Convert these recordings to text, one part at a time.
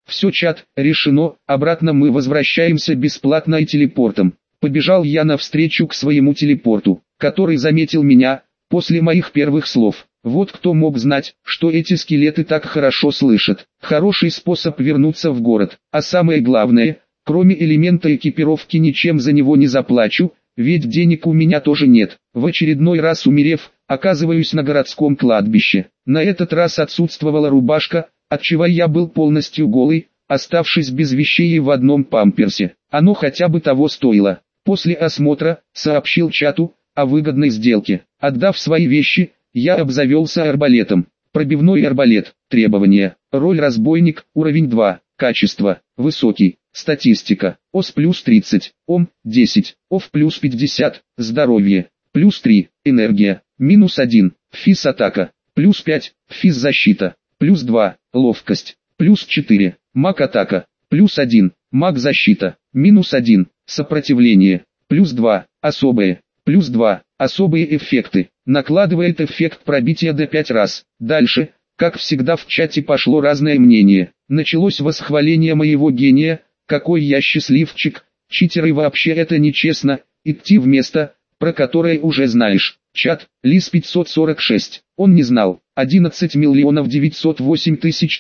Все, чат, решено, обратно мы возвращаемся бесплатно и телепортом. Побежал я навстречу к своему телепорту, который заметил меня, после моих первых слов. Вот кто мог знать, что эти скелеты так хорошо слышат. Хороший способ вернуться в город. А самое главное, кроме элемента экипировки ничем за него не заплачу, ведь денег у меня тоже нет. В очередной раз умерев, оказываюсь на городском кладбище. На этот раз отсутствовала рубашка, отчего я был полностью голый, оставшись без вещей и в одном памперсе. Оно хотя бы того стоило. После осмотра, сообщил чату о выгодной сделке. Отдав свои вещи, я обзавелся арбалетом. Пробивной арбалет. Требования. Роль разбойник. Уровень 2. Качество. Высокий. Статистика. ОС плюс 30. ОМ 10. ОФ плюс 50. Здоровье. Плюс 3. Энергия. Минус 1. Физ атака. Плюс 5. Физ защита. Плюс 2. Ловкость. Плюс 4. Маг атака. Плюс 1. Маг защита. Минус 1. Сопротивление. Плюс 2. Особые. Плюс 2. Особые эффекты. Накладывает эффект пробития до 5 раз. Дальше, как всегда в чате пошло разное мнение. Началось восхваление моего гения, какой я счастливчик, читеры вообще это нечестно, идти в место, про которое уже знаешь. Чат, Лис 546, он не знал, 11 миллионов 908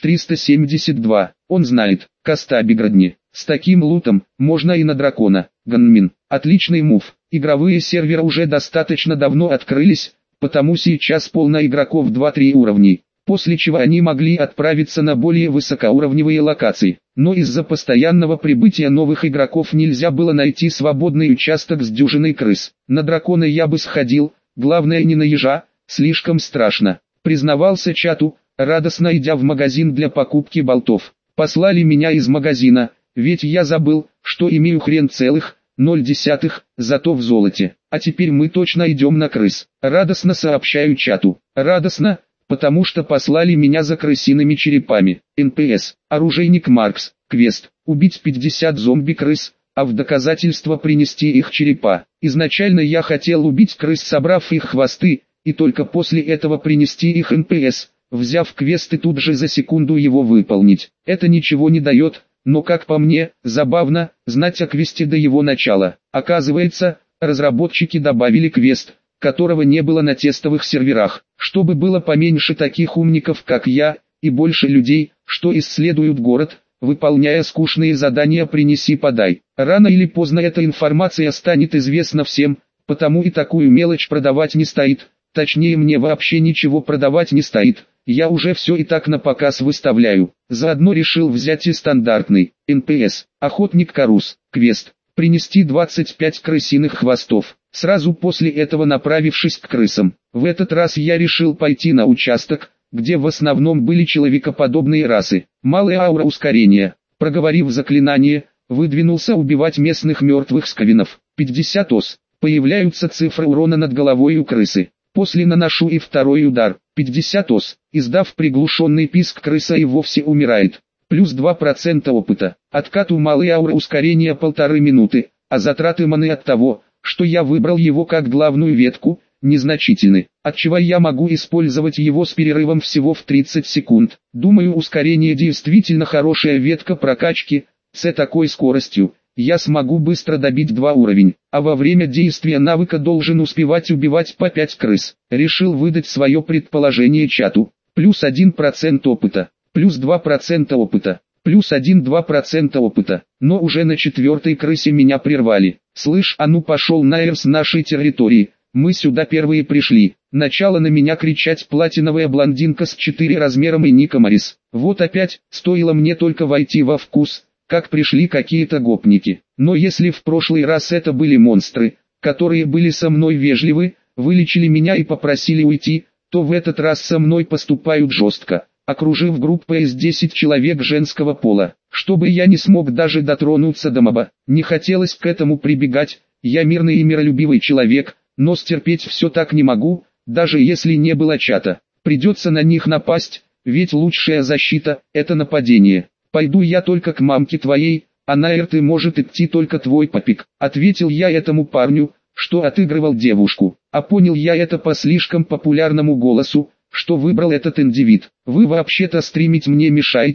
372, он знает, Костабиградни, с таким лутом, можно и на дракона, Ганмин, отличный мув, игровые серверы уже достаточно давно открылись, потому сейчас полно игроков 2-3 уровней, после чего они могли отправиться на более высокоуровневые локации, но из-за постоянного прибытия новых игроков нельзя было найти свободный участок с дюжиной крыс, на дракона я бы сходил, главное не на ежа, слишком страшно, признавался чату, радостно идя в магазин для покупки болтов. Послали меня из магазина, ведь я забыл, что имею хрен целых, 0,1, зато в золоте. А теперь мы точно идем на крыс. Радостно сообщаю чату. Радостно, потому что послали меня за крысиными черепами. НПС, оружейник Маркс, квест, убить 50 зомби-крыс, а в доказательство принести их черепа. Изначально я хотел убить крыс, собрав их хвосты, и только после этого принести их НПС, взяв квест и тут же за секунду его выполнить. Это ничего не дает, но как по мне, забавно, знать о квесте до его начала. Оказывается, разработчики добавили квест, которого не было на тестовых серверах, чтобы было поменьше таких умников как я, и больше людей, что исследуют город, выполняя скучные задания «принеси-подай». Рано или поздно эта информация станет известна всем, потому и такую мелочь продавать не стоит, точнее мне вообще ничего продавать не стоит, я уже все и так на показ выставляю. Заодно решил взять и стандартный, НПС, охотник Карус, квест, принести 25 крысиных хвостов, сразу после этого направившись к крысам. В этот раз я решил пойти на участок, где в основном были человекоподобные расы. Малая аура ускорения. Проговорив заклинание, выдвинулся убивать местных мертвых скавинов. 50 ос. Появляются цифры урона над головой у крысы. После наношу и второй удар. 50 ос. Издав приглушенный писк, крыса и вовсе умирает. Плюс 2% опыта. Откат у малой ауры ускорения 1,5 минуты, а затраты маны от того, что я выбрал его как главную ветку, незначительны, отчего я могу использовать его с перерывом всего в 30 секунд. Думаю, ускорение действительно хорошая ветка прокачки, с такой скоростью я смогу быстро добить 2 уровень, а во время действия навыка должен успевать убивать по 5 крыс. Решил выдать свое предположение чату. Плюс 1% опыта, плюс 2% опыта, плюс 1-2% опыта, но уже на 4-й крысе меня прервали. Слышь, а ну пошел нахер с нашей территории. Мы сюда первые пришли. Начала на меня кричать платиновая блондинка с 4 размером и ником Арис. Вот опять, стоило мне только войти во вкус, как пришли какие-то гопники. Но если в прошлый раз это были монстры, которые были со мной вежливы, вылечили меня и попросили уйти, то в этот раз со мной поступают жестко, окружив группой из 10 человек женского пола. Чтобы я не смог даже дотронуться до моба, не хотелось к этому прибегать, я мирный и миролюбивый человек, но стерпеть все так не могу, даже если не было чата. Придется на них напасть, ведь лучшая защита – это нападение. Пойду я только к мамке твоей, а на ты может идти только твой папик. Ответил я этому парню, что отыгрывал девушку. А понял я это по слишком популярному голосу, что выбрал этот индивид. Вы вообще-то стримить мне мешаете,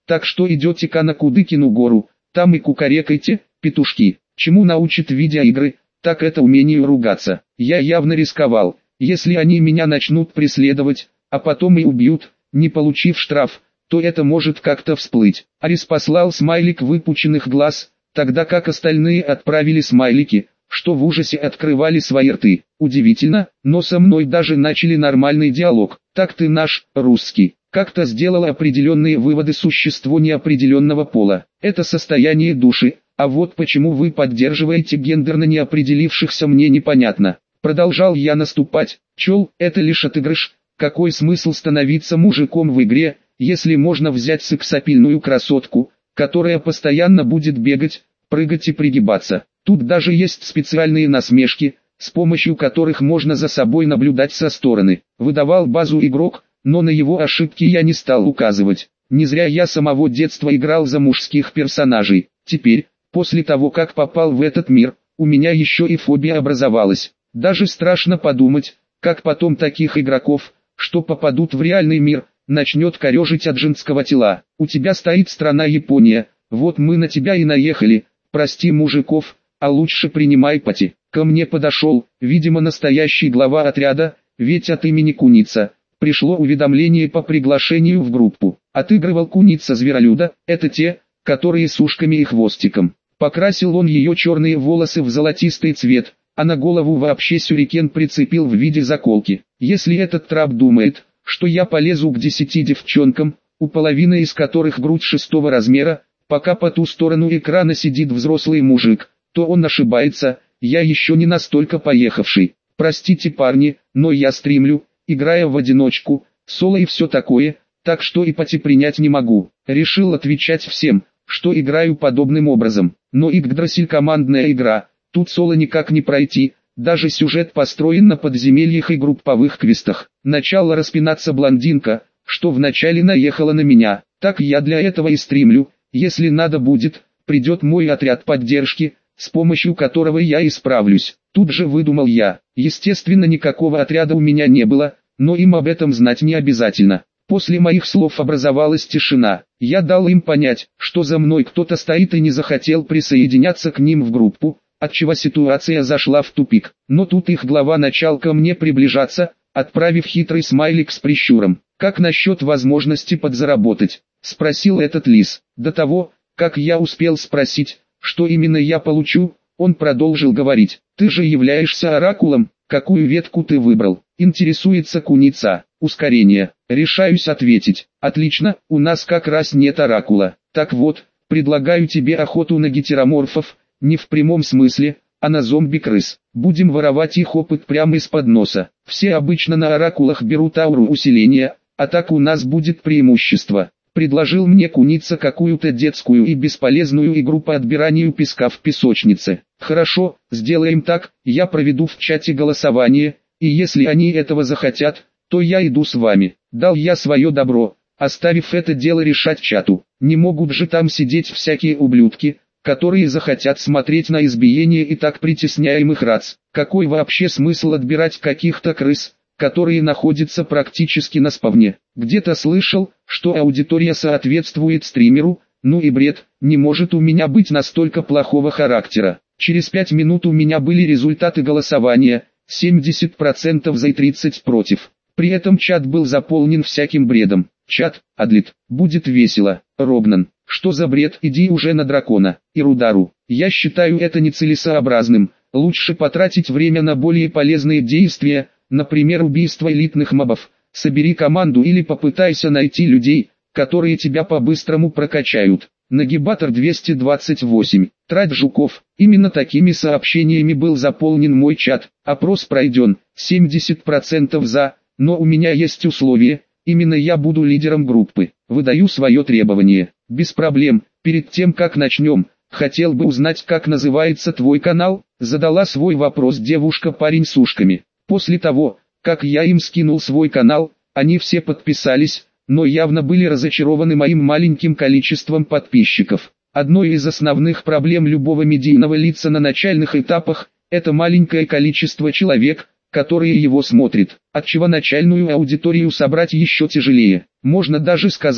Так что идете-ка на Кудыкину гору, там и кукарекайте, петушки. Чему научит видеоигры, так это умению ругаться. Я явно рисковал, если они меня начнут преследовать, а потом и убьют, не получив штраф, то это может как-то всплыть. Арис послал смайлик выпученных глаз, тогда как остальные отправили смайлики, что в ужасе открывали свои рты. Удивительно, но со мной даже начали нормальный диалог. Так ты наш, русский, как-то сделал определенные выводы существу неопределенного пола. Это состояние души, а вот почему вы поддерживаете гендерно неопределившихся, мне непонятно. Продолжал я наступать. Чел, это лишь отыгрыш. Какой смысл становиться мужиком в игре, если можно взять сексапильную красотку, которая постоянно будет бегать, прыгать и пригибаться. Тут даже есть специальные насмешки, с помощью которых можно за собой наблюдать со стороны. Выдавал базу игрок, но на его ошибки я не стал указывать. Не зря я с самого детства играл за мужских персонажей. Теперь, после того как попал в этот мир, у меня еще и фобия образовалась. Даже страшно подумать, как потом таких игроков, что попадут в реальный мир, начнет корежить от женского тела. У тебя стоит страна Япония, вот мы на тебя и наехали, прости мужиков, а лучше принимай пати. Ко мне подошел, видимо настоящий глава отряда, ведь от имени Куница, пришло уведомление по приглашению в группу. Отыгрывал Куница зверолюда, это те, которые с ушками и хвостиком. Покрасил он ее черные волосы в золотистый цвет, а на голову вообще сюрикен прицепил в виде заколки. Если этот трап думает, что я полезу к 10 девчонкам, у половины из которых грудь 6-го размера, пока по ту сторону экрана сидит взрослый мужик, то он ошибается, я еще не настолько поехавший. Простите парни, но я стримлю, играя в одиночку, соло и все такое, так что и пати принять не могу. Решил отвечать всем, что играю подобным образом. Но Игдрасиль командная игра, тут соло никак не пройти, даже сюжет построен на подземельях и групповых квестах. Начала распинаться блондинка, что вначале наехала на меня, так я для этого и стримлю, если надо будет, придет мой отряд поддержки, с помощью которого я исправлюсь. Тут же выдумал я. Естественно, никакого отряда у меня не было, но им об этом знать не обязательно. После моих слов образовалась тишина. Я дал им понять, что за мной кто-то стоит и не захотел присоединяться к ним в группу, отчего ситуация зашла в тупик. Но тут их глава начал ко мне приближаться, отправив хитрый смайлик с прищуром. «Как насчет возможности подзаработать?» — спросил этот лис. До того, как я успел спросить, что именно я получу, он продолжил говорить. «Ты же являешься оракулом, какую ветку ты выбрал?» Интересуется Куница. «Ускорение». Решаюсь ответить. «Отлично, у нас как раз нет оракула. Так вот, предлагаю тебе охоту на гетероморфов, не в прямом смысле, а на зомби-крыс. Будем воровать их опыт прямо из-под носа. Все обычно на оракулах берут ауру усиления, а так у нас будет преимущество». Предложил мне Куница какую-то детскую и бесполезную игру по отбиранию песка в песочнице. «Хорошо, сделаем так, я проведу в чате голосование, и если они этого захотят, то я иду с вами». Дал я свое добро, оставив это дело решать чату. Не могут же там сидеть всякие ублюдки, которые захотят смотреть на избиение и так притесняемых рац. Какой вообще смысл отбирать каких-то крыс, которые находятся практически на спавне? Где-то слышал, что аудитория соответствует стримеру, ну и бред, не может у меня быть настолько плохого характера. Через 5 минут у меня были результаты голосования, 70% за и 30% против. При этом чат был заполнен всяким бредом. Чат, Адлит, будет весело. Робнан, что за бред, иди уже на дракона. И Рудару, я считаю это нецелесообразным, лучше потратить время на более полезные действия, например убийство элитных мобов. Собери команду или попытайся найти людей, которые тебя по-быстрому прокачают. Нагибатор 228. Трать жуков. Именно такими сообщениями был заполнен мой чат. Опрос пройден, 70% за, но у меня есть условие, именно я буду лидером группы. Выдаю свое требование. Без проблем. Перед тем как начнем, хотел бы узнать, как называется твой канал? Задала свой вопрос девушка-парень с ушками. После того, как я им скинул свой канал, они все подписались, но явно были разочарованы моим маленьким количеством подписчиков. Одной из основных проблем любого медийного лица на начальных этапах – это маленькое количество человек, которые его смотрят, отчего начальную аудиторию собрать еще тяжелее. Можно даже сказать,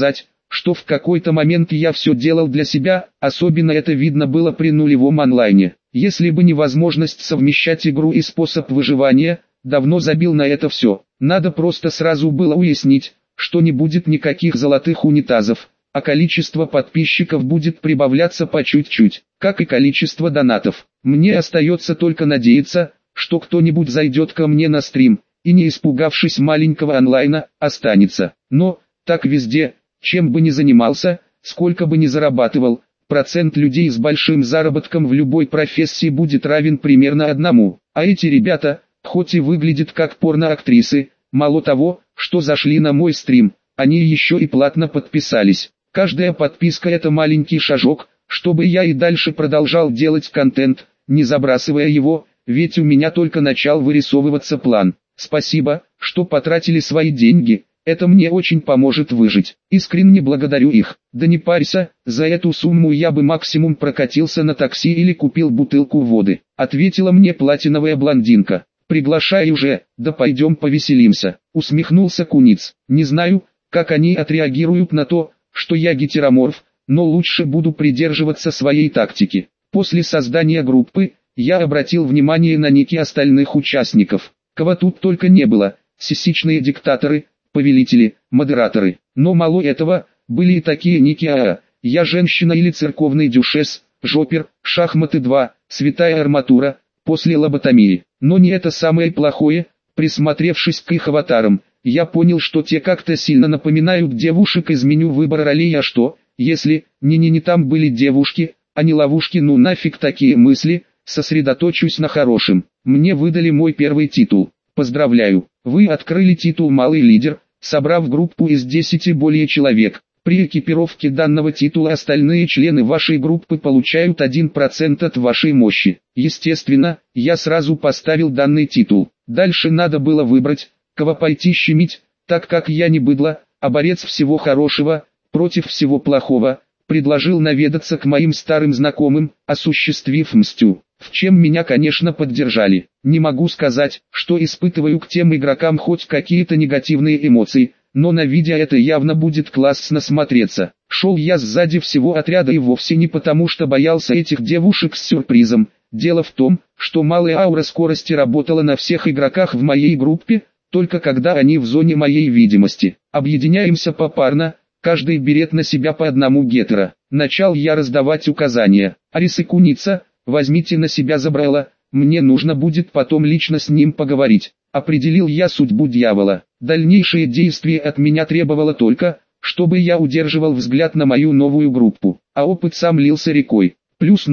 что в какой-то момент я все делал для себя, особенно это видно было при нулевом онлайне. Если бы не возможность совмещать игру и способ выживания, давно забил на это все. Надо просто сразу было уяснить, что не будет никаких золотых унитазов, а количество подписчиков будет прибавляться по чуть-чуть, как и количество донатов. Мне остается только надеяться, что кто-нибудь зайдет ко мне на стрим, и не испугавшись маленького онлайна, останется. Но, так везде, чем бы ни занимался, сколько бы ни зарабатывал, процент людей с большим заработком в любой профессии будет равен примерно одному. А эти ребята, хоть и выглядят как порноактрисы, мало того, что зашли на мой стрим, они еще и платно подписались. Каждая подписка — это маленький шажок, чтобы я и дальше продолжал делать контент, не забрасывая его, ведь у меня только начал вырисовываться план. Спасибо, что потратили свои деньги, это мне очень поможет выжить. Искренне благодарю их. Да не парься, за эту сумму я бы максимум прокатился на такси или купил бутылку воды, ответила мне платиновая блондинка. Приглашай уже, да пойдем повеселимся, усмехнулся Куниц. Не знаю, как они отреагируют на то, что я гетероморф, но лучше буду придерживаться своей тактики. После создания группы, я обратил внимание на ники остальных участников. Кого тут только не было: сисичные диктаторы, повелители, модераторы. Но мало этого, были и такие ники: я женщина или церковный дюшес, жопер, шахматы 2, святая арматура, после лоботомии. Но не это самое плохое. Присмотревшись к их аватарам, я понял, что те как-то сильно напоминают девушек из меню выбора ролей. А что, если не там были девушки, а не ловушки? Ну нафиг такие мысли, сосредоточусь на хорошем. Мне выдали мой первый титул. Поздравляю, вы открыли титул «Малый лидер», собрав группу из 10 более человек. При экипировке данного титула остальные члены вашей группы получают 1% от вашей мощи. Естественно, я сразу поставил данный титул. Дальше надо было выбрать, кого пойти щемить, так как я не быдло, а борец всего хорошего, против всего плохого. Предложил наведаться к моим старым знакомым, осуществив мстю, в чем меня, конечно, поддержали. Не могу сказать, что испытываю к тем игрокам хоть какие-то негативные эмоции, но на видео это явно будет классно смотреться. Шел я сзади всего отряда и вовсе не потому, что боялся этих девушек с сюрпризом. Дело в том, что малая аура скорости работала на всех игроках в моей группе, только когда они в зоне моей видимости. Объединяемся попарно. Каждый берет на себя по одному гетера. Начал я раздавать указания. Арис и Куница, возьмите на себя забрало, мне нужно будет потом лично с ним поговорить. Определил я судьбу дьявола. Дальнейшее действие от меня требовало только, чтобы я удерживал взгляд на мою новую группу. А опыт сам лился рекой. Плюс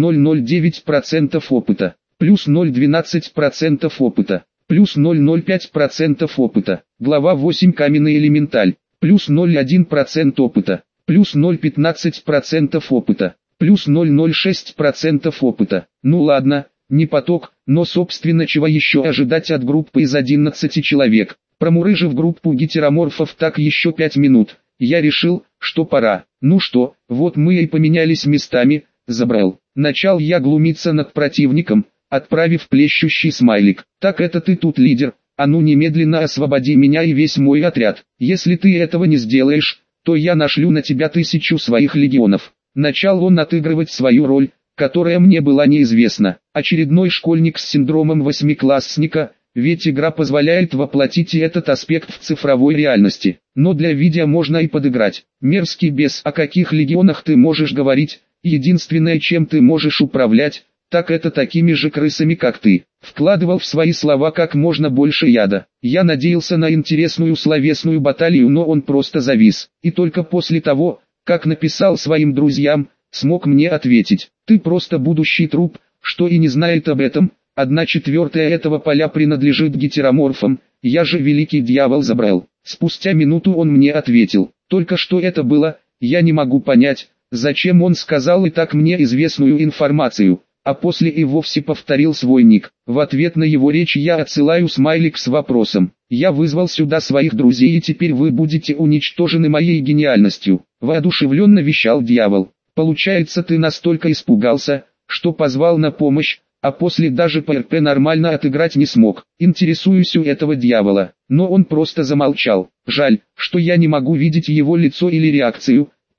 0,09% опыта. Плюс 0,12% опыта. Плюс 0,05% опыта. Глава 8 каменный элементаль. Плюс 0,1% опыта, плюс 0,15% опыта, плюс 0,06% опыта. Ну ладно, не поток, но собственно чего еще ожидать от группы из 11 человек. Промурыжив группу гетероморфов так еще 5 минут, я решил, что пора. Ну что, вот мы и поменялись местами, забрал. Начал я глумиться над противником, отправив плещущий смайлик. Так это ты тут лидер? А ну немедленно освободи меня и весь мой отряд. Если ты этого не сделаешь, то я нашлю на тебя 1000 своих легионов. Начал он отыгрывать свою роль, которая мне была неизвестна. Очередной школьник с синдромом восьмиклассника, ведь игра позволяет воплотить и этот аспект в цифровой реальности. Но для видео можно и подыграть. Мерзкий бес, о каких легионах ты можешь говорить? Единственное, чем ты можешь управлять, так это такими же крысами, как ты. Вкладывал в свои слова как можно больше яда. Я надеялся на интересную словесную баталию, но он просто завис. И только после того, как написал своим друзьям, смог мне ответить: ты просто будущий труп, что и не знает об этом. 1/4 этого поля принадлежит гетероморфам, я же великий дьявол забрал. Спустя минуту он мне ответил: только что это было, я не могу понять, зачем он сказал и так мне известную информацию. А после и вовсе повторил свой ник. В ответ на его речь я отсылаю смайлик с вопросом: я вызвал сюда своих друзей и теперь вы будете уничтожены моей гениальностью. Воодушевленно вещал дьявол. Получается, ты настолько испугался, что позвал на помощь, а после даже по РП нормально отыграть не смог. Интересуюсь у этого дьявола, но он просто замолчал. Жаль, что я не могу видеть его лицо или реакцию,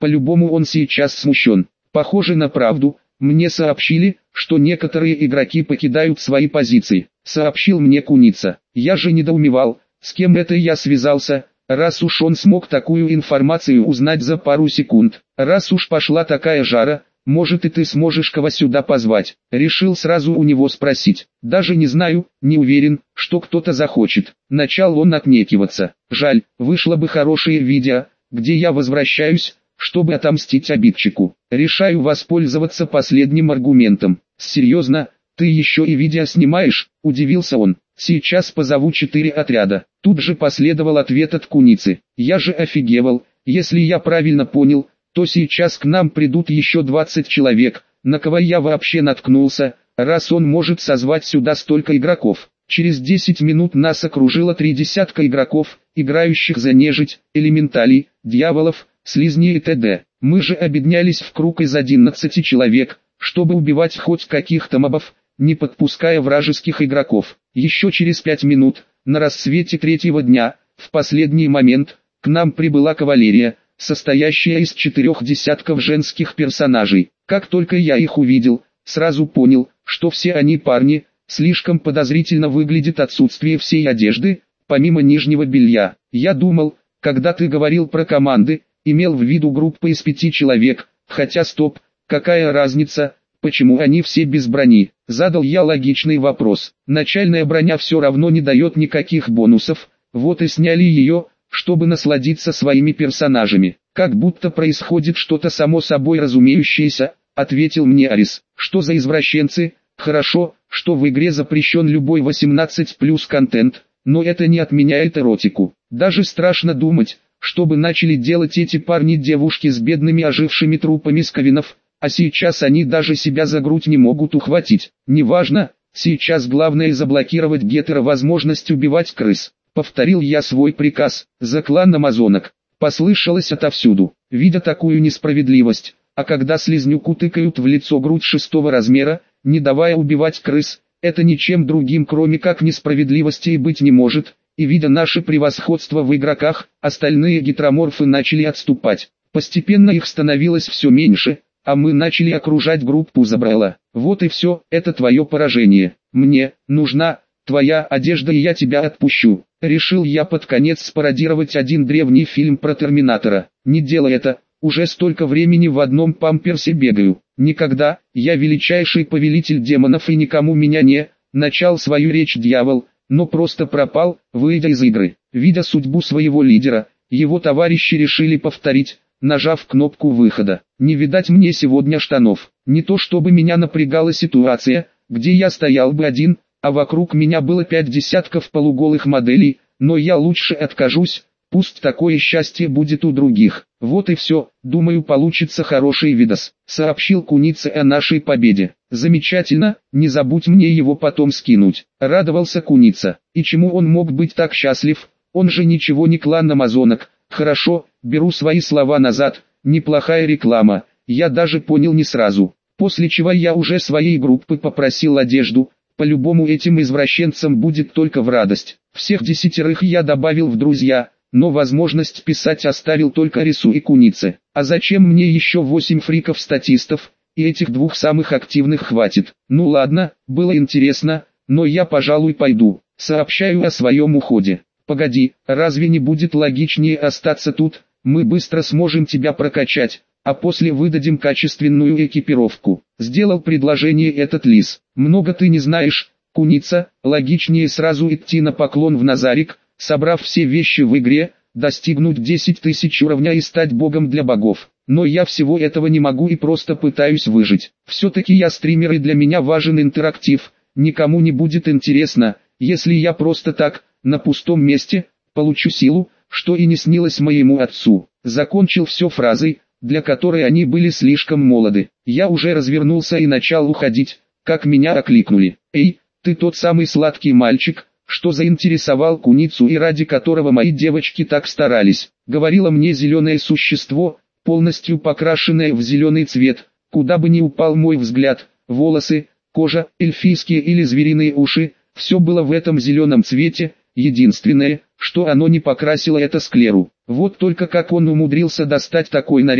По-любому он сейчас смущен. Похоже на правду. Мне сообщили, что некоторые игроки покидают свои позиции. Сообщил мне Куница. Я же недоумевал, с кем это я связался, раз уж он смог такую информацию узнать за пару секунд. Раз уж пошла такая жара, может и ты сможешь кого сюда позвать. Решил сразу у него спросить. Даже не знаю, не уверен, что кто-то захочет. Начал он отнекиваться. Жаль, вышло бы хорошее видео, где я возвращаюсь, чтобы отомстить обидчику. Решаю воспользоваться последним аргументом. Серьезно, ты еще и видео снимаешь? Удивился он. Сейчас позову 4 отряда. Тут же последовал ответ от Куницы. Я же офигевал, если я правильно понял, то сейчас к нам придут еще 20 человек. На кого я вообще наткнулся, раз он может созвать сюда столько игроков. Через 10 минут нас окружило 3 десятка игроков, играющих за нежить, элементалей, дьяволов, слизней и т.д. Мы же объединялись в круг из 11 человек, чтобы убивать хоть каких-то мобов, не подпуская вражеских игроков. Еще через 5 минут, на рассвете третьего дня, в последний момент, к нам прибыла кавалерия, состоящая из 4 десятков женских персонажей. Как только я их увидел, сразу понял, что все они парни. Слишком подозрительно выглядит отсутствие всей одежды, помимо нижнего белья. Я думал, когда ты говорил про команды, имел в виду группу из 5 человек, хотя стоп, какая разница, почему они все без брони? Задал я логичный вопрос. Начальная броня все равно не дает никаких бонусов, вот и сняли ее, чтобы насладиться своими персонажами. Как будто происходит что-то само собой разумеющееся, ответил мне Арис. Что за извращенцы? Хорошо, что в игре запрещен любой 18+ контент, но это не отменяет эротику. Даже страшно думать, чтобы начали делать эти парни-девушки с бедными ожившими трупами скавинов, а сейчас они даже себя за грудь не могут ухватить. Неважно, сейчас главное заблокировать гетера возможность убивать крыс. Повторил я свой приказ, за клан амазонок. Послышалось отовсюду. Видя такую несправедливость, а когда слизнюку тыкают в лицо грудь 6 размера, не давая убивать крыс, это ничем другим кроме как несправедливости и быть не может, и видя наше превосходство в игроках, остальные гетероморфы начали отступать. Постепенно их становилось все меньше, а мы начали окружать группу Забрала. Вот и все, это твое поражение. Мне нужна твоя одежда и я тебя отпущу. Решил я под конец спародировать один древний фильм про Терминатора. Не делай это, уже столько времени в одном памперсе бегаю. Никогда, я величайший повелитель демонов и никому меня не, начал свою речь дьявол, но просто пропал, выйдя из игры. Видя судьбу своего лидера, его товарищи решили повторить, нажав кнопку выхода. Не видать мне сегодня штанов. Не то чтобы меня напрягала ситуация, где я стоял бы один, а вокруг меня было 5 десятков полуголых моделей, но я лучше откажусь. Пусть такое счастье будет у других. Вот и все, думаю получится хороший видос. Сообщил Куница о нашей победе. Замечательно, не забудь мне его потом скинуть. Радовался Куница. И чему он мог быть так счастлив? Он же ничего не клан амазонок. Хорошо, беру свои слова назад, неплохая реклама. Я даже понял не сразу. После чего я уже своей группы попросил одежду. По-любому этим извращенцам будет только в радость. Всех 10 я добавил в друзья. Но возможность писать оставил только Рису и Кунице. А зачем мне еще 8 фриков-статистов, и этих 2 самых активных хватит? Ну ладно, было интересно, но я пожалуй пойду. Сообщаю о своем уходе. Погоди, разве не будет логичнее остаться тут? Мы быстро сможем тебя прокачать, а после выдадим качественную экипировку. Сделал предложение этот лис. Много ты не знаешь, Куница, логичнее сразу идти на поклон в Назарик, собрав все вещи в игре, достигнуть 10 тысяч уровня и стать богом для богов. Но я всего этого не могу и просто пытаюсь выжить. Все-таки я стример и для меня важен интерактив. Никому не будет интересно, если я просто так, на пустом месте, получу силу, что и не снилось моему отцу. Закончил все фразой, для которой они были слишком молоды. Я уже развернулся и начал уходить, как меня окликнули. «Эй, ты тот самый сладкий мальчик, что заинтересовал Куницу и ради которого мои девочки так старались», — говорило мне зеленое существо, полностью покрашенное в зеленый цвет. Куда бы ни упал мой взгляд, волосы, кожа, эльфийские или звериные уши, все было в этом зеленом цвете. Единственное, что оно не покрасило, это склеру. Вот только как он умудрился достать такой наряд,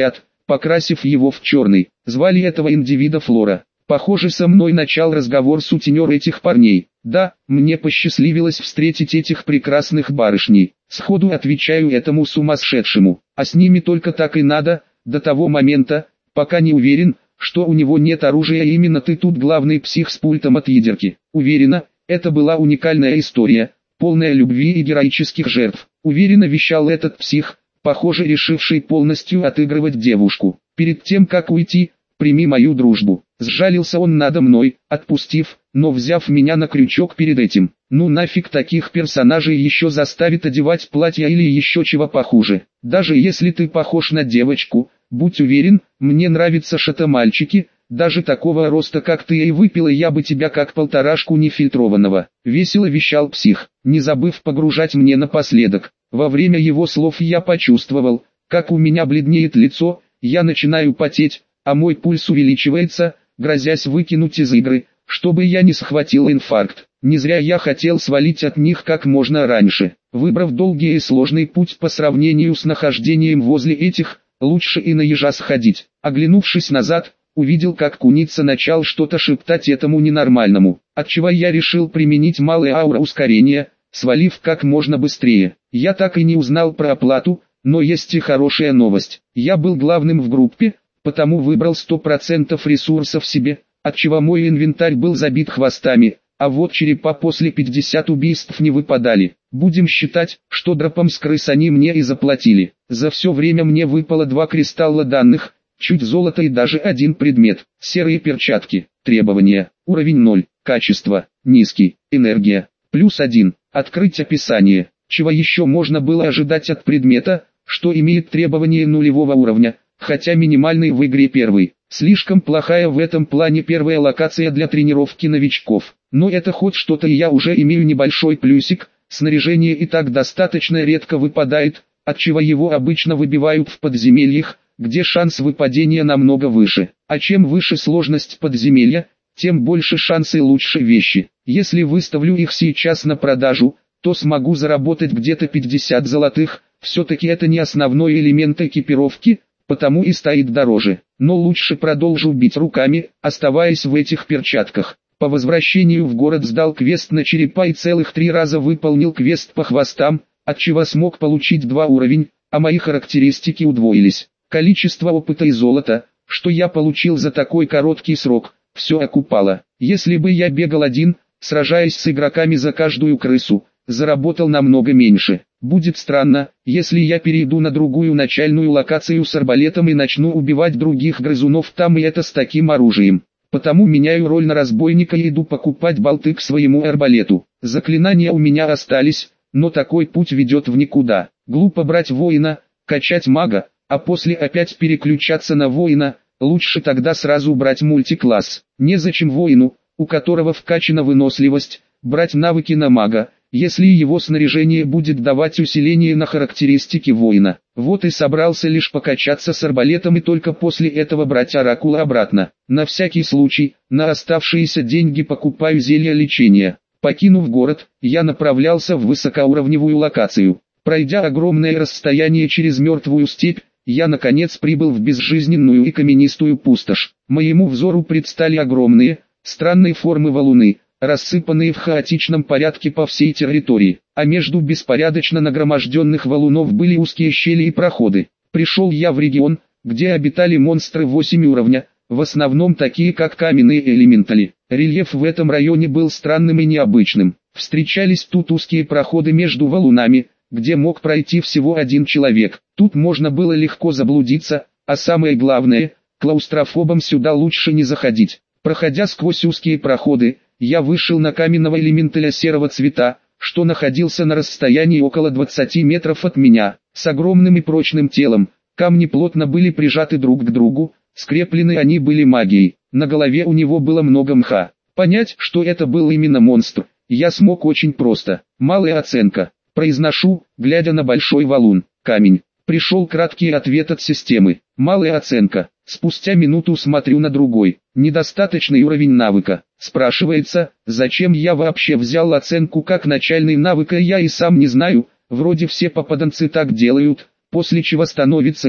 покрасив его в черный. Звали этого индивида Флора. Похоже, со мной начал разговор сутенер этих парней. Да, мне посчастливилось встретить этих прекрасных барышней. Сходу отвечаю этому сумасшедшему. А с ними только так и надо, до того момента, пока не уверен, что у него нет оружия, и именно ты тут главный псих с пультом от ядерки. Уверена, это была уникальная история, полная любви и героических жертв. Уверенно вещал этот псих, похоже решивший полностью отыгрывать девушку. Перед тем как уйти, прими мою дружбу. Сжалился он надо мной, отпустив, но взяв меня на крючок перед этим. Ну нафиг таких персонажей еще заставит одевать платья или еще чего похуже. Даже если ты похож на девочку, будь уверен, мне нравятся шатомальчики, даже такого роста как ты, и выпила я бы тебя как полторашку нефильтрованного. Весело вещал псих, не забыв погружать мне напоследок. Во время его слов я почувствовал, как у меня бледнеет лицо, я начинаю потеть, а мой пульс увеличивается, грозясь выкинуть из игры, чтобы я не схватил инфаркт. Не зря я хотел свалить от них как можно раньше. Выбрав долгий и сложный путь по сравнению с нахождением возле этих, лучше и на ежа сходить. Оглянувшись назад, увидел, как куница начал что-то шептать этому ненормальному, отчего я решил применить малое аура ускорения, свалив как можно быстрее. Я так и не узнал про оплату, но есть и хорошая новость. Я был главным в группе, потому выбрал 100% ресурсов себе, отчего мой инвентарь был забит хвостами, а вот черепа после 50 убийств не выпадали. Будем считать, что дропом с крыс они мне и заплатили. За все время мне выпало 2 кристалла данных, чуть золота и даже 1 предмет. Серые перчатки. Требования. Уровень 0. Качество. Низкий. Энергия. +1. Открыть описание. Чего еще можно было ожидать от предмета, что имеет требование нулевого уровня, хотя минимальный в игре первый. Слишком плохая в этом плане первая локация для тренировки новичков. Но это хоть что-то, и я уже имею небольшой плюсик. Снаряжение и так достаточно редко выпадает, отчего его обычно выбивают в подземельях, где шанс выпадения намного выше. А чем выше сложность подземелья, тем больше шансы лучше вещи. Если выставлю их сейчас на продажу, то смогу заработать где-то 50 золотых, все-таки это не основной элемент экипировки, потому и стоит дороже. Но лучше продолжу бить руками, оставаясь в этих перчатках. По возвращению в город сдал квест на черепа и целых 3 раза выполнил квест по хвостам, отчего смог получить 2 уровень, а мои характеристики удвоились. Количество опыта и золота, что я получил за такой короткий срок, все окупало. Если бы я бегал один, сражаясь с игроками за каждую крысу, заработал намного меньше. Будет странно, если я перейду на другую начальную локацию с арбалетом и начну убивать других грызунов там, и это с таким оружием. Потому меняю роль на разбойника и иду покупать болты к своему арбалету. Заклинания у меня остались, но такой путь ведет в никуда. Глупо брать воина, качать мага, а после опять переключаться на воина. Лучше тогда сразу брать мультикласс. Незачем воину, у которого вкачана выносливость, брать навыки на мага, если его снаряжение будет давать усиление на характеристики воина. Вот и собрался лишь покачаться с арбалетом и только после этого брать оракула обратно. На всякий случай, на оставшиеся деньги покупаю зелья лечения. Покинув город, я направлялся в высокоуровневую локацию. Пройдя огромное расстояние через мертвую степь, я наконец прибыл в безжизненную и каменистую пустошь. Моему взору предстали огромные, странной формы валуны, рассыпанные в хаотичном порядке по всей территории, а между беспорядочно нагроможденных валунов были узкие щели и проходы. Пришел я в регион, где обитали монстры 8 уровня, в основном такие как каменные элементали. Рельеф в этом районе был странным и необычным. Встречались тут узкие проходы между валунами, где мог пройти всего 1 человек. Тут можно было легко заблудиться, а самое главное, клаустрофобам сюда лучше не заходить. Проходя сквозь узкие проходы, я вышел на каменного элементаля серого цвета, что находился на расстоянии около 20 метров от меня. С огромным и прочным телом, камни плотно были прижаты друг к другу, скреплены они были магией. На голове у него было много мха. Понять, что это был именно монстр, я смог очень просто. Малая оценка. Произношу, глядя на большой валун. Камень. Пришел краткий ответ от системы. Малая оценка. Спустя минуту смотрю на другой. Недостаточный уровень навыка. Спрашивается, зачем я вообще взял оценку как начальный навык, я и сам не знаю. Вроде все попаданцы так делают, после чего становится имбой.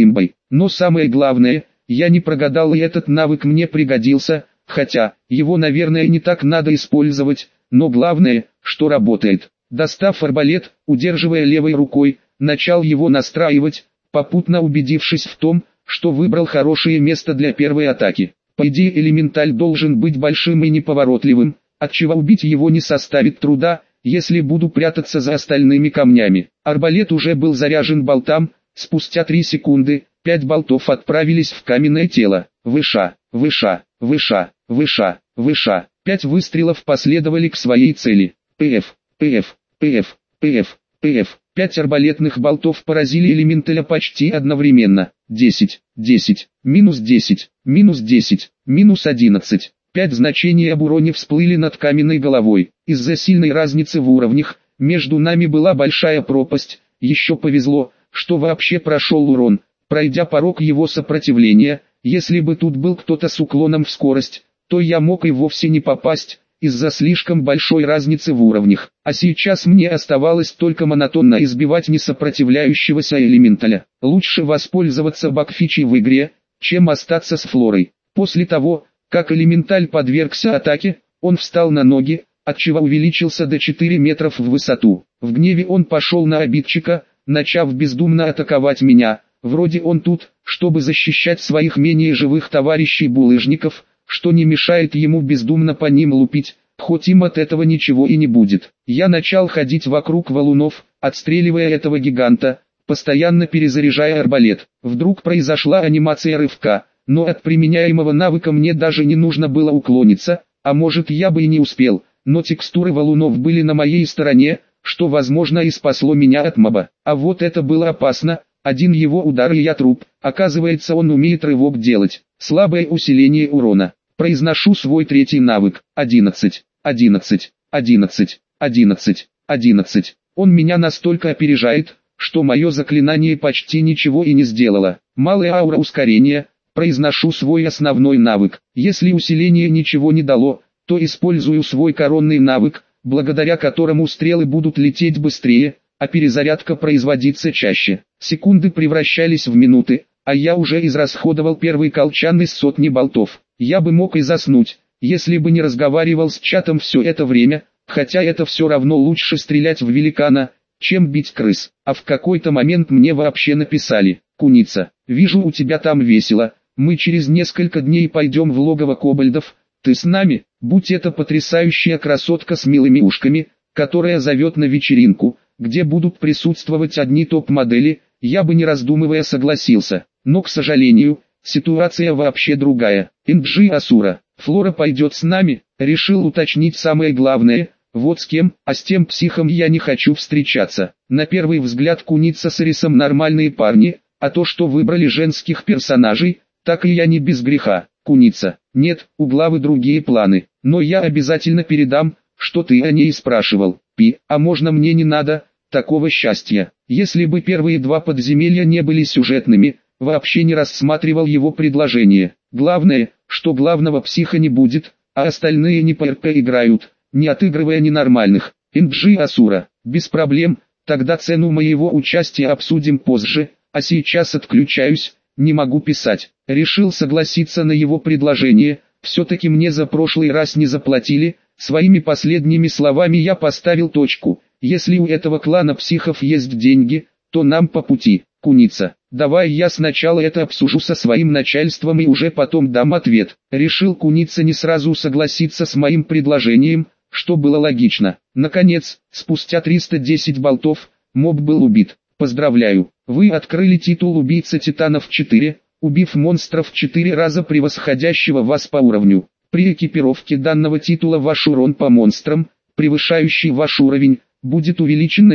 Но самое главное, я не прогадал и этот навык мне пригодился, хотя, его наверное не так надо использовать, но главное, что работает. Достав арбалет, удерживая левой рукой, начал его настраивать, попутно убедившись в том, что выбрал хорошее место для первой атаки. По идее элементаль должен быть большим и неповоротливым, отчего убить его не составит труда, если буду прятаться за остальными камнями. Арбалет уже был заряжен болтам, спустя 3 секунды, 5 болтов отправились в каменное тело. Выша, выша, выша, выша, выша. 5 выстрелов последовали к своей цели. ПФ, ПФ, ПФ, ПФ, ПФ. 5 арбалетных болтов поразили элементаля почти одновременно. 10, 10, минус 10, минус 10, минус 11. 5 значений об уроне всплыли над каменной головой. Из-за сильной разницы в уровнях, между нами была большая пропасть. Еще повезло, что вообще прошел урон, пройдя порог его сопротивления. Если бы тут был кто-то с уклоном в скорость, то я мог и вовсе не попасть, из-за слишком большой разницы в уровнях. А сейчас мне оставалось только монотонно избивать несопротивляющегося элементаля. Лучше воспользоваться багфичей в игре, чем остаться с флорой. После того, как элементаль подвергся атаке, он встал на ноги, отчего увеличился до 4 метров в высоту. В гневе он пошел на обидчика, начав бездумно атаковать меня. Вроде он тут, чтобы защищать своих менее живых товарищей-булыжников, что не мешает ему бездумно по ним лупить, хоть им от этого ничего и не будет. Я начал ходить вокруг валунов, отстреливая этого гиганта, постоянно перезаряжая арбалет. Вдруг произошла анимация рывка, но от применяемого навыка мне даже не нужно было уклониться, а может я бы и не успел, но текстуры валунов были на моей стороне, что возможно и спасло меня от моба. А вот это было опасно. Один его удар и я труп. Оказывается, он умеет рывок делать. Слабое усиление урона. Произношу свой третий навык. 11, 11, 11, 11, 11. Он меня настолько опережает, что мое заклинание почти ничего и не сделало. Малая аура ускорения. Произношу свой основной навык. Если усиление ничего не дало, то использую свой коронный навык, благодаря которому стрелы будут лететь быстрее, а перезарядка производиться чаще. Секунды превращались в минуты, а я уже израсходовал первый колчан из сотни болтов. Я бы мог и заснуть, если бы не разговаривал с чатом все это время, хотя это все равно лучше стрелять в великана, чем бить крыс. А в какой-то момент мне вообще написали: «Куница, вижу, у тебя там весело, мы через несколько дней пойдем в логово кобальдов, ты с нами?» Будь это потрясающая красотка с милыми ушками, которая зовет на вечеринку, где будут присутствовать одни топ-модели, я бы не раздумывая согласился. Но, к сожалению, ситуация вообще другая. Инджи Асура, Флора пойдет с нами, решил уточнить самое главное. Вот с кем, а с тем психом я не хочу встречаться. На первый взгляд Куница с Ирисом нормальные парни, а то, что выбрали женских персонажей, так и я не без греха. Куница, нет, у главы другие планы, но я обязательно передам, что ты о ней спрашивал. Пи, а можно мне не надо такого счастья? Если бы первые 2 подземелья не были сюжетными, вообще не рассматривал его предложение. Главное, что главного психа не будет, а остальные не по РП играют, не отыгрывая ненормальных. Инджи Асура, без проблем, тогда цену моего участия обсудим позже, а сейчас отключаюсь, не могу писать. Решил согласиться на его предложение, все-таки мне за прошлый раз не заплатили. Своими последними словами я поставил точку. Если у этого клана психов есть деньги, то нам по пути. Куница, давай я сначала это обсужу со своим начальством и уже потом дам ответ. Решил Куница не сразу согласиться с моим предложением, что было логично. Наконец, спустя 310 болтов, моб был убит. Поздравляю, вы открыли титул убийца титанов 4, убив монстров 4 раза превосходящего вас по уровню. При экипировке данного титула ваш урон по монстрам, превышающий ваш уровень, будет увеличен на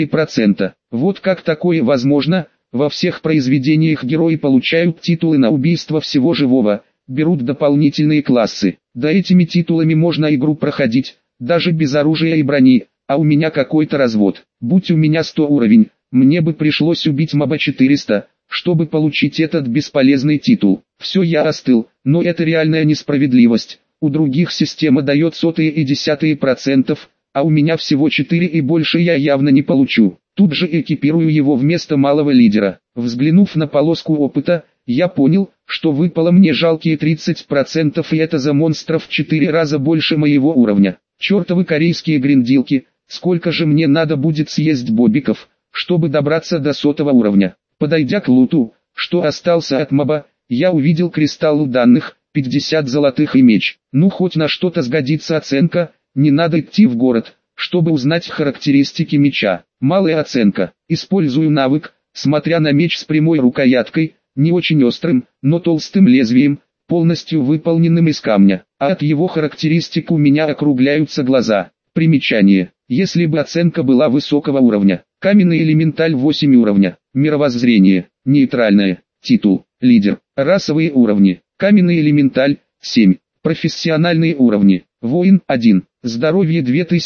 4%. Вот как такое возможно? Во всех произведениях герои получают титулы на убийство всего живого, берут дополнительные классы. Да этими титулами можно игру проходить, даже без оружия и брони, а у меня какой-то развод. Будь у меня 100 уровень, мне бы пришлось убить моба 400, чтобы получить этот бесполезный титул. Все, я остыл, но это реальная несправедливость. У других система дает сотые и десятые процентов, а у меня всего 4 и больше я явно не получу. Тут же экипирую его вместо малого лидера. Взглянув на полоску опыта, я понял, что выпало мне жалкие 30%, и это за монстров в 4 раза больше моего уровня. Чертовы корейские гриндилки, сколько же мне надо будет съесть бобиков, чтобы добраться до 100 уровня. Подойдя к луту, что остался от моба, я увидел кристалл данных, 50 золотых и меч. Ну хоть на что-то сгодится оценка, не надо идти в город, чтобы узнать характеристики меча. Малая оценка. Использую навык, смотря на меч с прямой рукояткой, не очень острым, но толстым лезвием, полностью выполненным из камня. А от его характеристик у меня округляются глаза. Примечание. Если бы оценка была высокого уровня. Каменный элементаль 8 уровня. Мировоззрение. Нейтральное. Титул. Лидер. Расовые уровни. Каменный элементаль. 7. Профессиональные уровни. Воин. 1. Здоровье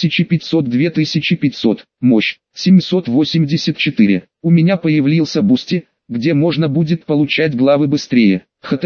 2500-2500. Мощь. 784. У меня появился бусти, где можно будет получать главы быстрее.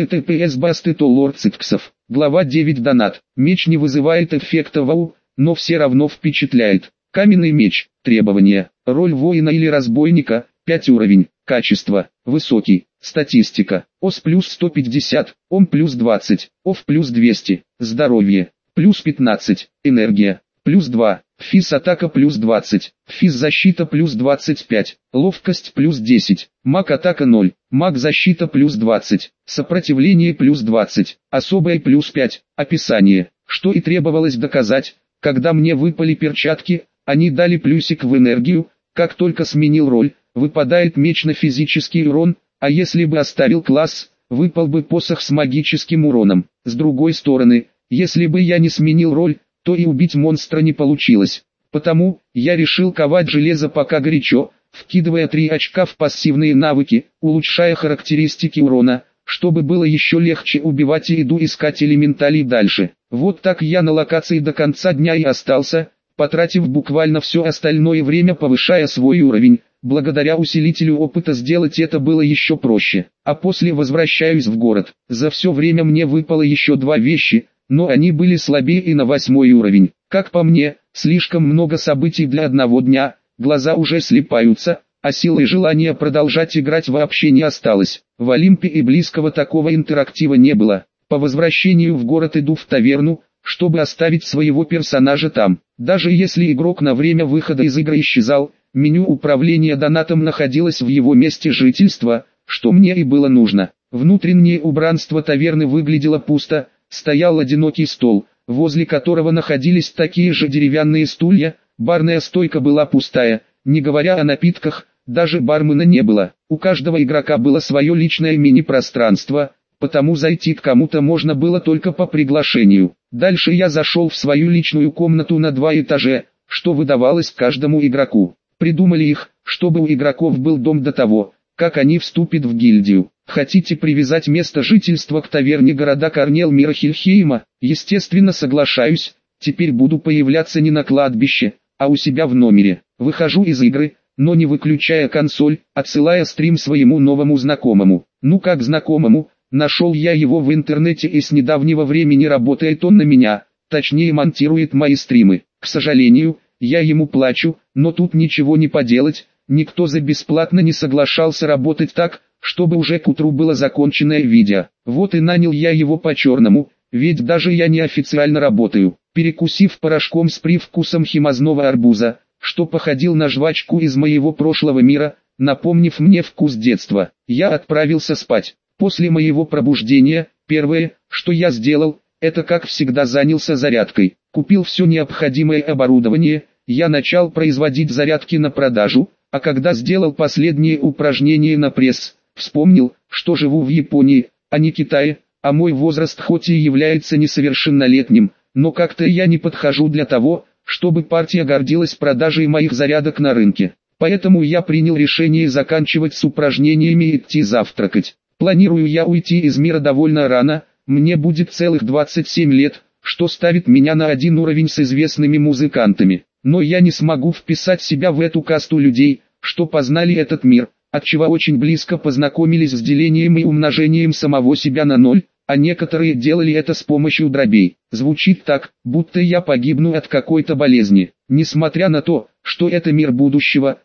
https://bastetolordsitxов. Глава 9 донат. Меч не вызывает эффекта вау, но все равно впечатляет. Каменный меч. Требования. Роль воина или разбойника. 5 уровень. Качество. Высокий. Статистика. ОС плюс 150, ОМ плюс 20, ОФ плюс 200. Здоровье. Плюс 15. Энергия. Плюс 2. Физ атака плюс 20. Физ защита плюс 25. Ловкость плюс 10. Маг атака 0. Маг защита плюс 20. Сопротивление плюс 20. Особое плюс 5. Описание. Что и требовалось доказать, когда мне выпали перчатки, они дали плюсик в энергию, как только сменил роль, выпадает меч на физический урон, а если бы оставил класс, выпал бы посох с магическим уроном. С другой стороны, если бы я не сменил роль, то и убить монстра не получилось. Потому, я решил ковать железо пока горячо, вкидывая 3 очка в пассивные навыки, улучшая характеристики урона, чтобы было еще легче убивать, и иду искать элементалей дальше. Вот так я на локации до конца дня и остался, потратив буквально все остальное время, повышая свой уровень. Благодаря усилителю опыта сделать это было еще проще. А после возвращаюсь в город. За все время мне выпало еще 2 вещи, но они были слабее и на 8 уровень. Как по мне, слишком много событий для одного дня, глаза уже слипаются, а силы и желания продолжать играть вообще не осталось. В Олимпе и близкого такого интерактива не было. По возвращению в город иду в таверну, чтобы оставить своего персонажа там. Даже если игрок на время выхода из игры исчезал, меню управления донатом находилось в его месте жительства, что мне и было нужно. Внутреннее убранство таверны выглядело пусто, стоял одинокий стол, возле которого находились такие же деревянные стулья, барная стойка была пустая, не говоря о напитках, даже бармена не было. У каждого игрока было свое личное мини-пространство, потому зайти к кому-то можно было только по приглашению. Дальше я зашел в свою личную комнату на 2 этажа, что выдавалось каждому игроку. Придумали их, чтобы у игроков был дом до того, как они вступят в гильдию. Хотите привязать место жительства к таверне города Корнел мира Хильхейма? Естественно, соглашаюсь. Теперь буду появляться не на кладбище, а у себя в номере. Выхожу из игры, но не выключая консоль, отсылая стрим своему новому знакомому. Ну как знакомому, нашел я его в интернете, и с недавнего времени работает он на меня, точнее монтирует мои стримы. К сожалению, я ему плачу, но тут ничего не поделать, никто за бесплатно не соглашался работать так, чтобы уже к утру было законченное видео. Вот и нанял я его по-черному, ведь даже я не официально работаю. Перекусив порошком с привкусом химозного арбуза, что походил на жвачку из моего прошлого мира, напомнив мне вкус детства, я отправился спать. После моего пробуждения, первое, что я сделал, это как всегда занялся зарядкой. Купил все необходимое оборудование, я начал производить зарядки на продажу, а когда сделал последние упражнения на пресс, вспомнил, что живу в Японии, а не Китае, а мой возраст хоть и является несовершеннолетним, но как-то я не подхожу для того, чтобы партия гордилась продажей моих зарядок на рынке. Поэтому я принял решение заканчивать с упражнениями и идти завтракать. Планирую я уйти из мира довольно рано, мне будет целых 27 лет, что ставит меня на один уровень с известными музыкантами. Но я не смогу вписать себя в эту касту людей, что познали этот мир, отчего очень близко познакомились с делением и умножением самого себя на 0, а некоторые делали это с помощью дробей. Звучит так, будто я погибну от какой-то болезни. Несмотря на то, что это мир будущего,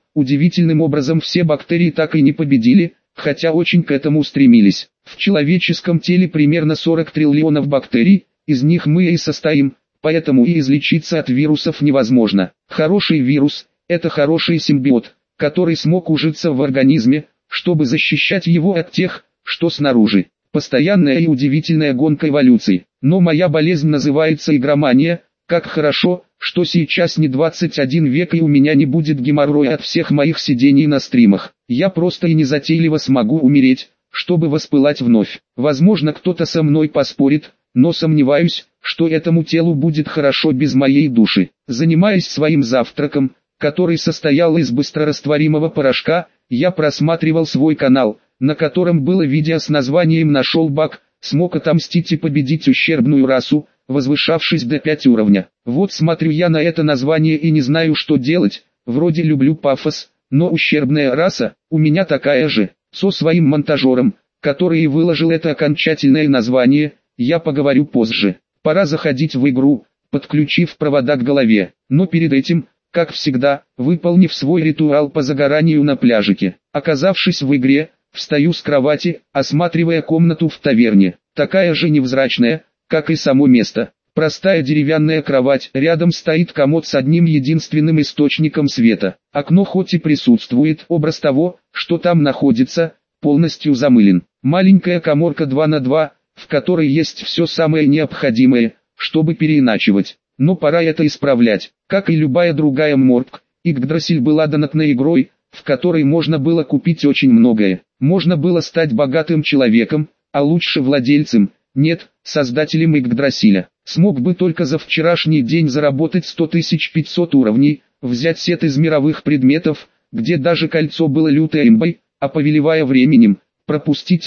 удивительным образом все бактерии так и не победили, хотя очень к этому стремились. В человеческом теле примерно 40 триллионов бактерий, из них мы и состоим, поэтому и излечиться от вирусов невозможно. Хороший вирус – это хороший симбиот, который смог ужиться в организме, чтобы защищать его от тех, что снаружи. Постоянная и удивительная гонка эволюции. Но моя болезнь называется игромания. Как хорошо, что сейчас не 21 век и у меня не будет геморроя от всех моих сидений на стримах. Я просто и незатейливо смогу умереть, чтобы воспылать вновь. Возможно, кто-то со мной поспорит, но сомневаюсь, что этому телу будет хорошо без моей души. Занимаясь своим завтраком, который состоял из быстрорастворимого порошка, я просматривал свой канал, на котором было видео с названием «Нашел баг, смог отомстить и победить ущербную расу», возвышавшись до 5 уровня. Вот смотрю я на это название и не знаю, что делать. Вроде люблю пафос, но ущербная раса, у меня такая же. Со своим монтажером, который и выложил это окончательное название, я поговорю позже. Пора заходить в игру, подключив провода к голове. Но перед этим, как всегда, выполнив свой ритуал по загоранию на пляжике. Оказавшись в игре, встаю с кровати, осматривая комнату в таверне. Такая же невзрачная, как и само место. Простая деревянная кровать, рядом стоит комод с одним единственным источником света. Окно хоть и присутствует, образ того, что там находится, полностью замылен. Маленькая каморка 2 на 2, в которой есть все самое необходимое, чтобы переиначивать. Но пора это исправлять. Как и любая другая морг, Игдрасиль была донатной игрой, в которой можно было купить очень многое. Можно было стать богатым человеком, а лучше владельцем. Нет, создателем Игдрасиля. Смог бы только за вчерашний день заработать 100 500 уровней, взять сет из мировых предметов, где даже кольцо было лютой имбой, а повелевая временем, пропустить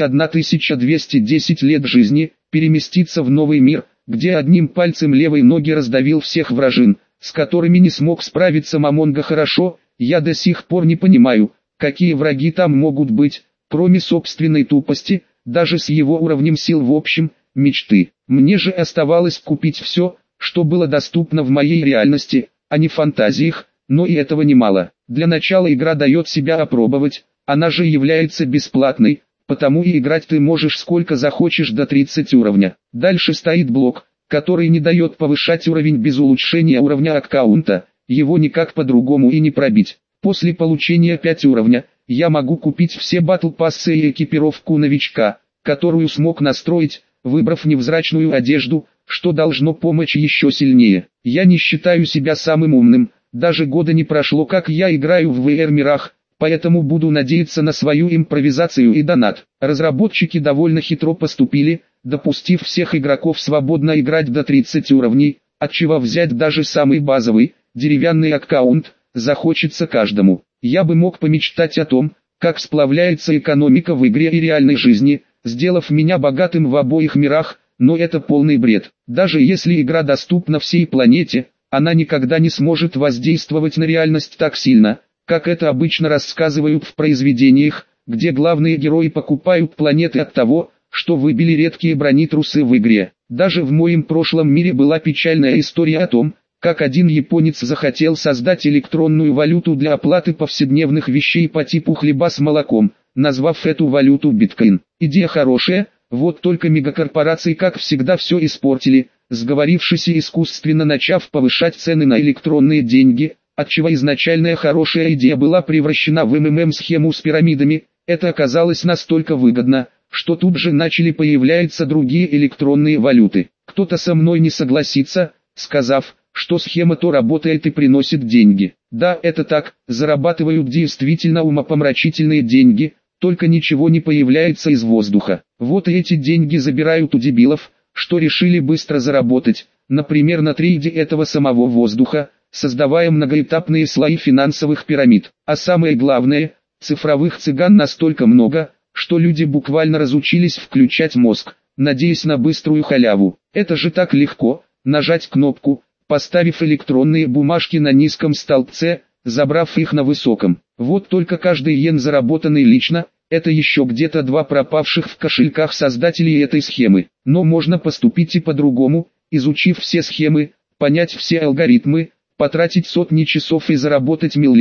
1210 лет жизни, переместиться в новый мир, где одним пальцем левой ноги раздавил всех вражин, с которыми не смог справиться Мамонга. Хорошо, я до сих пор не понимаю, какие враги там могут быть, кроме собственной тупости, даже с его уровнем сил. В общем, мечты. Мне же оставалось купить все, что было доступно в моей реальности, а не фантазиях, но и этого немало. Для начала игра дает себя опробовать, она же является бесплатной, потому и играть ты можешь сколько захочешь до 30 уровня. Дальше стоит блок, который не дает повышать уровень без улучшения уровня аккаунта, его никак по-другому и не пробить. После получения 5 уровня, я могу купить все батл пассы и экипировку новичка, которую смог настроить, выбрав невзрачную одежду, что должно помочь еще сильнее. Я не считаю себя самым умным, даже года не прошло, как я играю в VR-мирах, поэтому буду надеяться на свою импровизацию и донат. Разработчики довольно хитро поступили, допустив всех игроков свободно играть до 30 уровней, отчего взять даже самый базовый, деревянный аккаунт, захочется каждому. Я бы мог помечтать о том, как сплавляется экономика в игре и реальной жизни, сделав меня богатым в обоих мирах, но это полный бред. Даже если игра доступна всей планете, она никогда не сможет воздействовать на реальность так сильно, как это обычно рассказывают в произведениях, где главные герои покупают планеты от того, что выбили редкие бронетрусы в игре. Даже в моем прошлом мире была печальная история о том, как один японец захотел создать электронную валюту для оплаты повседневных вещей по типу хлеба с молоком, назвав эту валюту биткоин. Идея хорошая, вот только мегакорпорации как всегда все испортили, сговорившись и искусственно начав повышать цены на электронные деньги, отчего изначальная хорошая идея была превращена в МММ-схему с пирамидами. Это оказалось настолько выгодно, что тут же начали появляться другие электронные валюты. Кто-то со мной не согласится, сказав, что схема то работает и приносит деньги. Да, это так, зарабатывают действительно умопомрачительные деньги, только ничего не появляется из воздуха. Вот и эти деньги забирают у дебилов, что решили быстро заработать, например на трейде этого самого воздуха, создавая многоэтапные слои финансовых пирамид. А самое главное, цифровых цыган настолько много, что люди буквально разучились включать мозг, надеясь на быструю халяву. Это же так легко, нажать кнопку, поставив электронные бумажки на низком столбце, забрав их на высоком. Вот только каждый йен, заработанный лично, это еще где-то 2 пропавших в кошельках создателей этой схемы. Но можно поступить и по-другому, изучив все схемы, понять все алгоритмы, потратить сотни часов и заработать миллионы.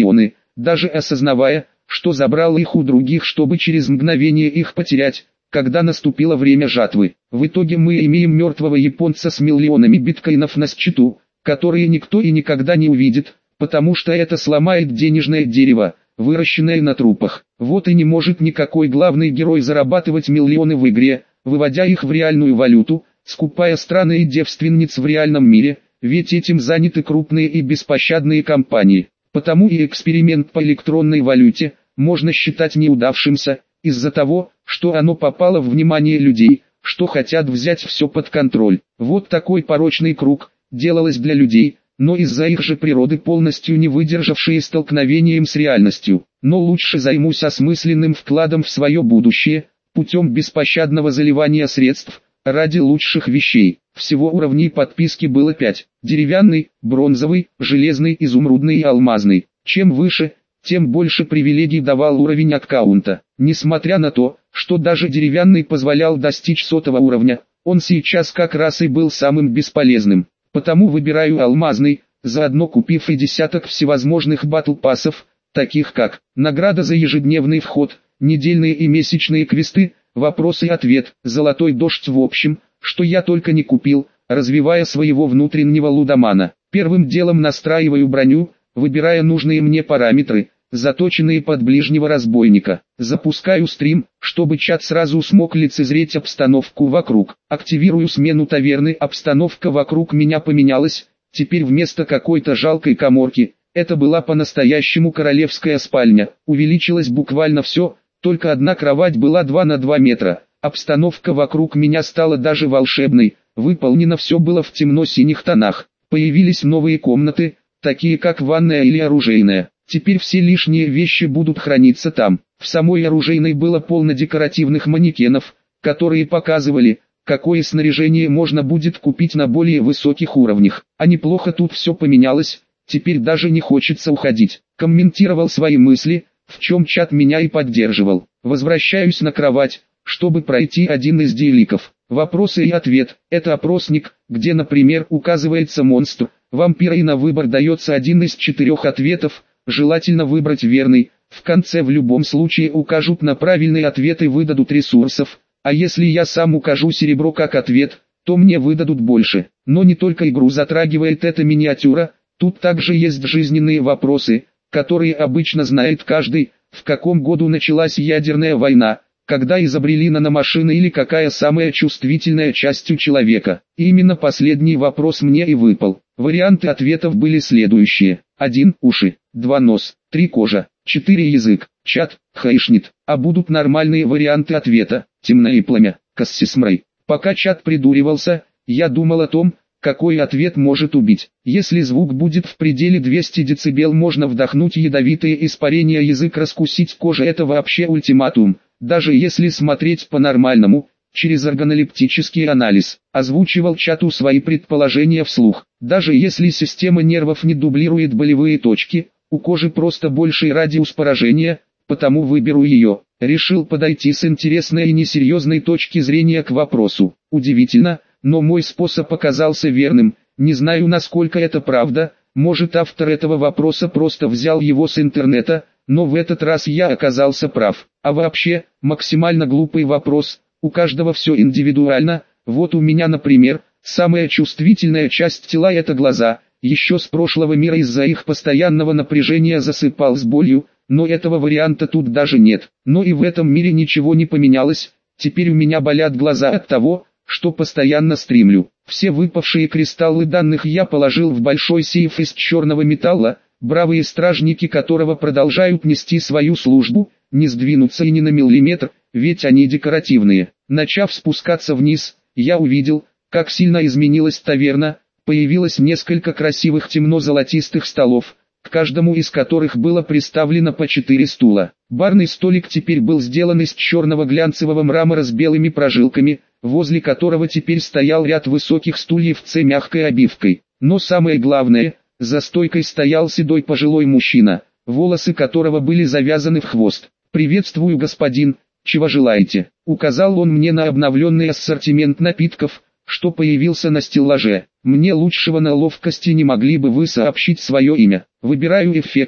даже осознавая, что забрал их у других, чтобы через мгновение их потерять, когда наступило время жатвы. В итоге мы имеем мертвого японца с миллионами биткоинов на счету, которые никто и никогда не увидит, потому что это сломает денежное дерево, выращенное на трупах. Вот и не может никакой главный герой зарабатывать миллионы в игре, выводя их в реальную валюту, скупая страны и девственниц в реальном мире, ведь этим заняты крупные и беспощадные компании. Потому и эксперимент по электронной валюте можно считать неудавшимся, из-за того, что оно попало в внимание людей, что хотят взять все под контроль. Вот такой порочный круг, делалось для людей, но из-за их же природы полностью не выдержавшие столкновением с реальностью. Но лучше займусь осмысленным вкладом в свое будущее, путем беспощадного заливания средств, ради лучших вещей. Всего уровней подписки было 5. Деревянный, бронзовый, железный, изумрудный и алмазный. Чем выше, тем больше привилегий давал уровень аккаунта. Несмотря на то, что даже деревянный позволял достичь 100 уровня, он сейчас как раз и был самым бесполезным. Потому выбираю алмазный, заодно купив и десяток всевозможных батл-пассов, таких как награда за ежедневный вход, недельные и месячные квесты, вопрос и ответ, золотой дождь, в общем, что я только не купил, развивая своего внутреннего лудомана. Первым делом настраиваю броню, выбирая нужные мне параметры, заточенные под ближнего разбойника. Запускаю стрим, чтобы чат сразу смог лицезреть обстановку вокруг. Активирую смену таверны, обстановка вокруг меня поменялась, теперь вместо какой-то жалкой каморки, это была по-настоящему королевская спальня. Увеличилось буквально все, только одна кровать была 2 на 2 метра. Обстановка вокруг меня стала даже волшебной, выполнено все было в темно-синих тонах. Появились новые комнаты, такие как ванная или оружейная. Теперь все лишние вещи будут храниться там. В самой оружейной было полно декоративных манекенов, которые показывали, какое снаряжение можно будет купить на более высоких уровнях. А неплохо тут все поменялось, теперь даже не хочется уходить. Комментировал свои мысли, в чем чат меня и поддерживал. Возвращаюсь на кровать, чтобы пройти один из диаликов. Вопросы и ответ. Это опросник, где, например, указывается монстр, вампир, и на выбор дается один из 4 ответов, желательно выбрать верный. В конце в любом случае укажут на правильный ответ и выдадут ресурсов, а если я сам укажу серебро как ответ, то мне выдадут больше. Но не только игру затрагивает эта миниатюра, тут также есть жизненные вопросы, которые обычно знает каждый, в каком году началась ядерная война, когда изобрели наномашины или какая самая чувствительная часть у человека. И именно последний вопрос мне и выпал. Варианты ответов были следующие. 1. Уши. 2. Нос. 3. Кожа. 4. Язык. Чат. Хайшнит. А будут нормальные варианты ответа. Темное пламя. Кассисмрей. Пока чат придуривался, я думал о том, какой ответ может убить. Если звук будет в пределе 200 дБ, можно вдохнуть ядовитые испарения, язык раскусить, кожа — это вообще ультиматум. Даже если смотреть по-нормальному, через органолептический анализ. Озвучивал чату свои предположения вслух. Даже если система нервов не дублирует болевые точки, у кожи просто больший радиус поражения, потому выберу ее. Решил подойти с интересной и несерьезной точки зрения к вопросу. Удивительно, но мой способ оказался верным. Не знаю, насколько это правда, может, автор этого вопроса просто взял его с интернета, но в этот раз я оказался прав. А вообще, максимально глупый вопрос, у каждого все индивидуально. Вот у меня, например, самая чувствительная часть тела — это глаза. Еще с прошлого мира из-за их постоянного напряжения засыпал с болью, но этого варианта тут даже нет. Но и в этом мире ничего не поменялось, теперь у меня болят глаза от того, что постоянно стримлю. Все выпавшие кристаллы данных я положил в большой сейф из черного металла, бравые стражники которого продолжают нести свою службу, не сдвинутся и ни на миллиметр, ведь они декоративные. Начав спускаться вниз, я увидел, как сильно изменилась таверна. Появилось несколько красивых темно-золотистых столов, к каждому из которых было приставлено по 4 стула. Барный столик теперь был сделан из черного глянцевого мрамора с белыми прожилками, возле которого теперь стоял ряд высоких стульев с мягкой обивкой. Но самое главное, за стойкой стоял седой пожилой мужчина, волосы которого были завязаны в хвост. «Приветствую, господин, чего желаете?» Указал он мне на обновленный ассортимент напитков, что появился на стеллаже. «Мне лучшего на ловкости не могли бы вы сообщить свое имя?» Выбираю эффект,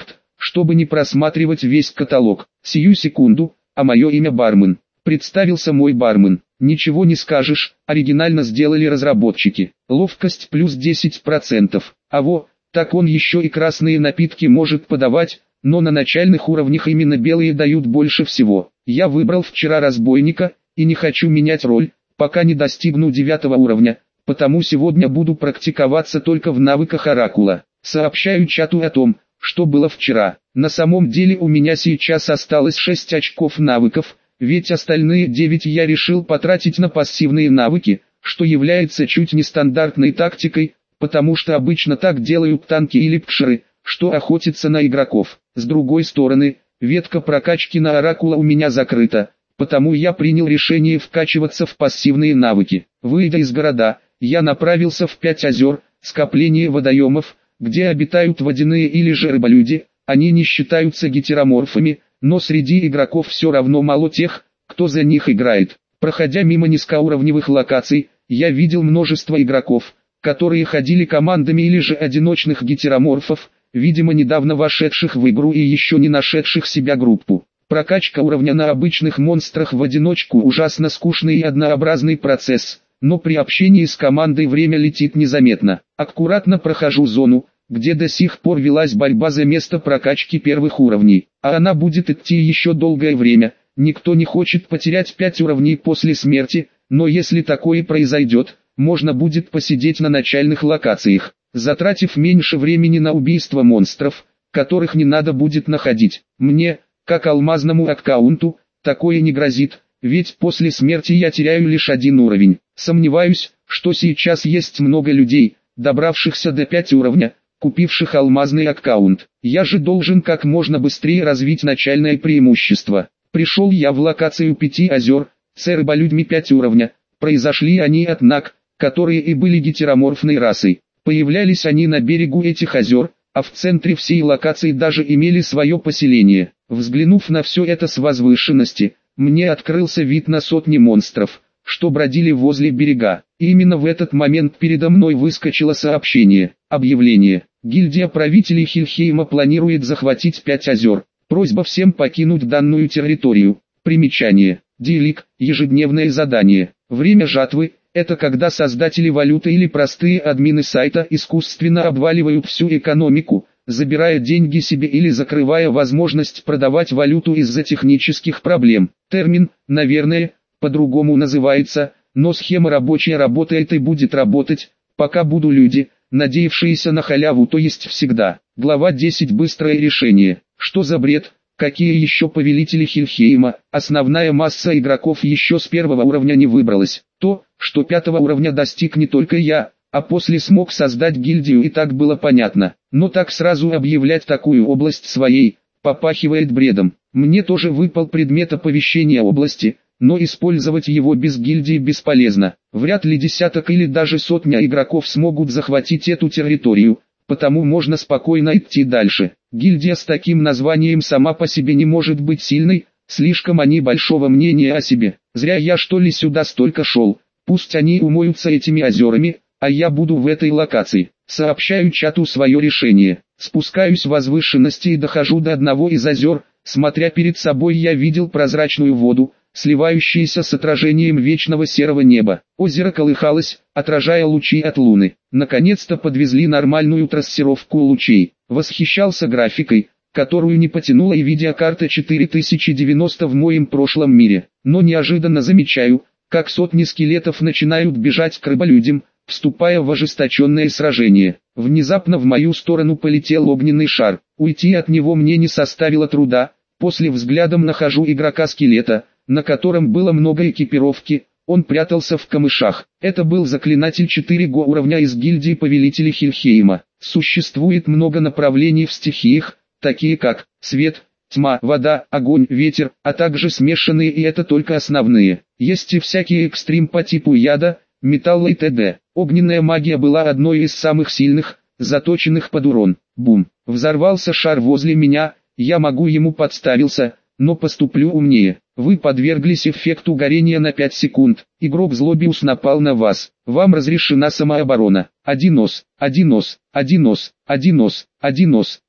чтобы не просматривать весь каталог. Сию секунду, а мое имя бармен. Представился мой бармен. Ничего не скажешь, оригинально сделали разработчики. Ловкость плюс 10%. Так он еще и красные напитки может подавать, но на начальных уровнях именно белые дают больше всего. Я выбрал вчера разбойника, и не хочу менять роль, пока не достигну 9 уровня, потому сегодня буду практиковаться только в навыках оракула. Сообщаю чату о том, что было вчера. На самом деле у меня сейчас осталось 6 очков навыков, ведь остальные 9 я решил потратить на пассивные навыки, что является чуть нестандартной тактикой, потому что обычно так делают танки или пшеры, что охотятся на игроков. С другой стороны, ветка прокачки на оракула у меня закрыта, потому я принял решение вкачиваться в пассивные навыки. Выйдя из города, я направился в 5 озер, скопление водоемов, где обитают водяные или же рыболюди. Они не считаются гетероморфами, но среди игроков все равно мало тех, кто за них играет. Проходя мимо низкоуровневых локаций, я видел множество игроков, которые ходили командами или же одиночных гетероморфов, видимо недавно вошедших в игру и еще не нашедших себя группу. Прокачка уровня на обычных монстрах в одиночку ужасно скучный и однообразный процесс, но при общении с командой время летит незаметно. Аккуратно прохожу зону, где до сих пор велась борьба за место прокачки первых уровней, а она будет идти еще долгое время. Никто не хочет потерять 5 уровней после смерти, но если такое произойдет, можно будет посидеть на начальных локациях, затратив меньше времени на убийство монстров, которых не надо будет находить. Мне, как алмазному аккаунту, такое не грозит, ведь после смерти я теряю лишь 1 уровень. Сомневаюсь, что сейчас есть много людей, добравшихся до 5 уровня, купивших алмазный аккаунт. Я же должен как можно быстрее развить начальное преимущество. Пришел я в локацию 5 озер, с рыболюдьми 5 уровня. Произошли они от наг, которые и были гетероморфной расой. Появлялись они на берегу этих озер, а в центре всей локации даже имели свое поселение. Взглянув на все это с возвышенности, мне открылся вид на сотни монстров, что бродили возле берега. И именно в этот момент передо мной выскочило сообщение. Объявление. Гильдия правителей Хильхейма планирует захватить 5 озер. Просьба всем покинуть данную территорию. Примечание. Дейлик. Ежедневное задание. Время жатвы. Это когда создатели валюты или простые админы сайта искусственно обваливают всю экономику, забирая деньги себе или закрывая возможность продавать валюту из-за технических проблем. Термин, наверное, по-другому называется, но схема рабочая работает и будет работать, пока будут люди, надеявшиеся на халяву, то есть всегда. Глава 10. Быстрое решение. Что за бред? Какие еще повелители Хильхейма? Основная масса игроков еще с 1 уровня не выбралась. То, что 5 уровня достиг не только я, а после смог создать гильдию, и так было понятно. Но так сразу объявлять такую область своей, попахивает бредом. Мне тоже выпал предмет оповещения области, но использовать его без гильдии бесполезно. Вряд ли десяток или даже сотня игроков смогут захватить эту территорию, потому можно спокойно идти дальше. Гильдия с таким названием сама по себе не может быть сильной, слишком они большого мнения о себе. Зря я что ли сюда столько шел, пусть они умоются этими озерами, а я буду в этой локации. Сообщаю чату свое решение. Спускаюсь в возвышенности и дохожу до одного из озер. Смотря перед собой, я видел прозрачную воду, сливающуюся с отражением вечного серого неба. Озеро колыхалось, отражая лучи от луны. Наконец-то подвезли нормальную трассировку лучей. Восхищался графикой, которую не потянула и видеокарта 4090 в моем прошлом мире. Но неожиданно замечаю, как сотни скелетов начинают бежать к рыболюдям, вступая в ожесточенное сражение. Внезапно в мою сторону полетел огненный шар. Уйти от него мне не составило труда. После взглядом нахожу игрока-скелета, на котором было много экипировки. Он прятался в камышах. Это был заклинатель 4 уровня из гильдии повелителей Хильхейма. Существует много направлений в стихиях, такие как свет, тьма, вода, огонь, ветер, а также смешанные, и это только основные. Есть и всякие экстрим по типу яда, металла и т.д. Огненная магия была одной из самых сильных, заточенных под урон. Бум! Взорвался шар возле меня, я могу ему подставился, но поступлю умнее. Вы подверглись эффекту горения на 5 секунд. Игрок Злобиус напал на вас. Вам разрешена самооборона. Один ос, один ос, один ос, один ос, один ос,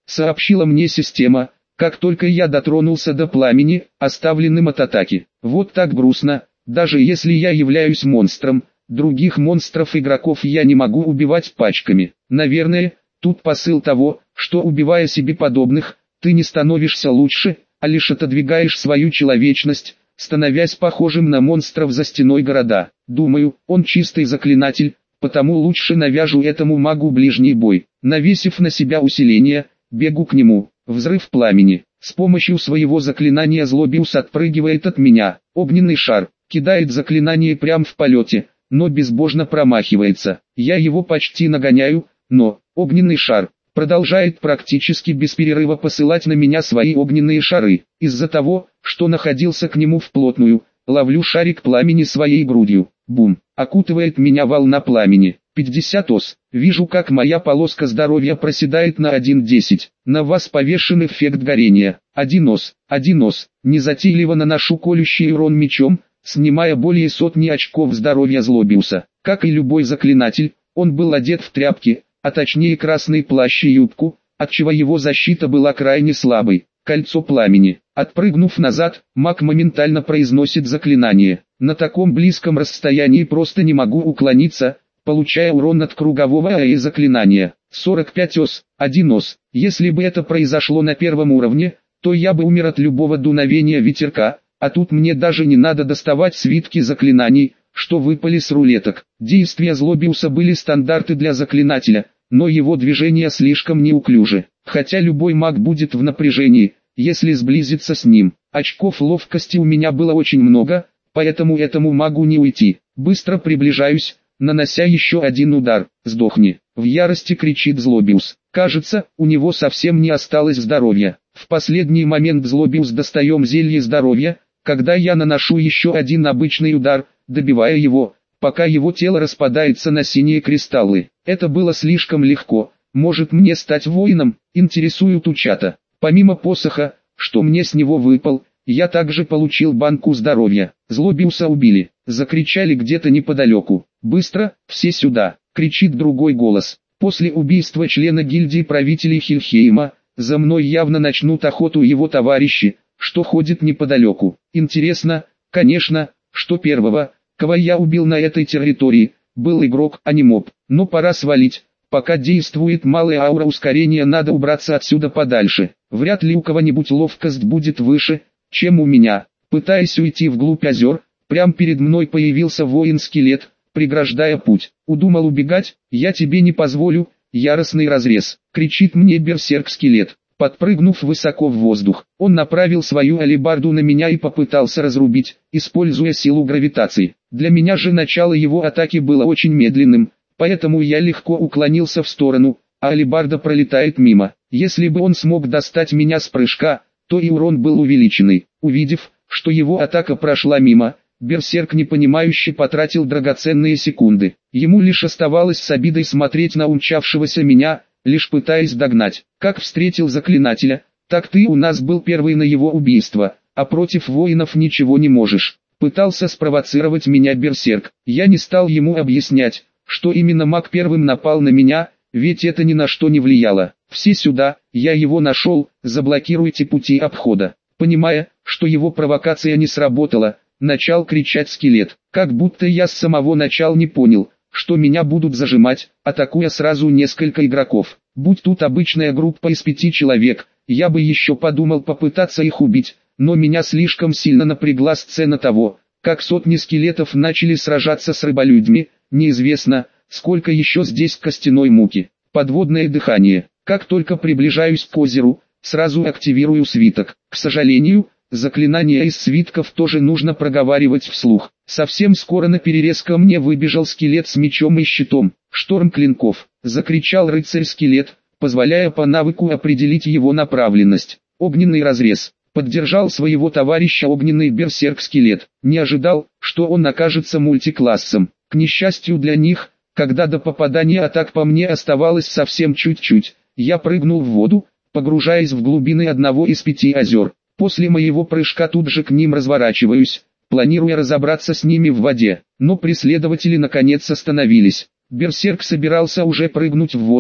сообщила мне система, как только я дотронулся до пламени, оставленным от атаки. Вот так грустно, даже если я являюсь монстром, других монстров-игроков я не могу убивать пачками. Наверное, тут посыл того, что убивая себе подобных, ты не становишься лучше, а лишь отодвигаешь свою человечность, становясь похожим на монстров за стеной города. Думаю, он чистый заклинатель, потому лучше навяжу этому магу ближний бой. Навесив на себя усиление, бегу к нему. Взрыв пламени. С помощью своего заклинания Злобиус отпрыгивает от меня. Огненный шар. Кидает заклинание прямо в полете, но безбожно промахивается. Я его почти нагоняю, но огненный шар продолжает практически без перерыва посылать на меня свои огненные шары. Из-за того, что находился к нему вплотную, ловлю шарик пламени своей грудью. Бум! Окутывает меня волна пламени. 50 ос. Вижу, как моя полоска здоровья проседает на 1,10. На вас повешен эффект горения. 1 ос. 1 ос. Незатейливо наношу колющий урон мечом, снимая более сотни очков здоровья Злобиуса. Как и любой заклинатель, он был одет в тряпки, а точнее красный плащ и юбку, отчего его защита была крайне слабой. Кольцо пламени. Отпрыгнув назад, маг моментально произносит заклинание. На таком близком расстоянии просто не могу уклониться, получая урон от кругового АЭ заклинания. 45 ос, 1 ос. Если бы это произошло на первом уровне, то я бы умер от любого дуновения ветерка, а тут мне даже не надо доставать свитки заклинаний, что выпали с рулеток. Действия Злобиуса были стандарты для заклинателя, но его движения слишком неуклюжи. Хотя любой маг будет в напряжении, если сблизиться с ним. Очков ловкости у меня было очень много, поэтому этому магу не уйти. Быстро приближаюсь, нанося еще один удар. «Сдохни!» — в ярости кричит Злобиус. Кажется, у него совсем не осталось здоровья. В последний момент Злобиус достаем зелье здоровья, когда я наношу еще один обычный удар, добивая его, пока его тело распадается на синие кристаллы. Это было слишком легко. Может мне стать воином, интересует у чата. Помимо посоха, что мне с него выпал, я также получил банку здоровья. Злобиуса убили. Закричали где-то неподалеку. «Быстро, все сюда!» — кричит другой голос. После убийства члена гильдии правителей Хильхейма, за мной явно начнут охоту его товарищи, что ходит неподалеку. Интересно, конечно, что первого, кого я убил на этой территории, был игрок, а не моб. Но пора свалить. Пока действует малая аура ускорения, надо убраться отсюда подальше. Вряд ли у кого-нибудь ловкость будет выше, чем у меня. Пытаясь уйти вглубь озер, прямо перед мной появился воин-скелет, преграждая путь. Удумал убегать? Я тебе не позволю. Яростный разрез. Кричит мне берсерк-скелет. Подпрыгнув высоко в воздух, он направил свою алебарду на меня и попытался разрубить, используя силу гравитации. Для меня же начало его атаки было очень медленным, поэтому я легко уклонился в сторону, а алебарда пролетает мимо. Если бы он смог достать меня с прыжка, то и урон был увеличенный. Увидев, что его атака прошла мимо, берсерк непонимающе потратил драгоценные секунды. Ему лишь оставалось с обидой смотреть на умчавшегося меня, лишь пытаясь догнать. Как встретил заклинателя, так ты у нас был первый на его убийство, а против воинов ничего не можешь. Пытался спровоцировать меня берсерк. Я не стал ему объяснять, что именно маг первым напал на меня, ведь это ни на что не влияло. Все сюда, я его нашел, заблокируйте пути обхода. Понимая, что его провокация не сработала, начал кричать скелет, как будто я с самого начала не понял, что меня будут зажимать, атакуя сразу несколько игроков. Будь тут обычная группа из 5 человек, я бы еще подумал попытаться их убить, но меня слишком сильно напрягла сцена того, как сотни скелетов начали сражаться с рыболюдьми. Неизвестно, сколько еще здесь костяной муки. Подводное дыхание. Как только приближаюсь к озеру, сразу активирую свиток. К сожалению, заклинания из свитков тоже нужно проговаривать вслух. Совсем скоро на перерез ко мне выбежал скелет с мечом и щитом. «Шторм клинков!» — закричал рыцарь-скелет, позволяя по навыку определить его направленность. Огненный разрез. Поддержал своего товарища огненный берсерк-скелет. Не ожидал, что он окажется мультиклассом. К несчастью для них, когда до попадания атак по мне оставалось совсем чуть-чуть, я прыгнул в воду, погружаясь в глубины одного из 5 озер. После моего прыжка тут же к ним разворачиваюсь, планируя разобраться с ними в воде. Но преследователи наконец остановились. Берсерк собирался уже прыгнуть в воду,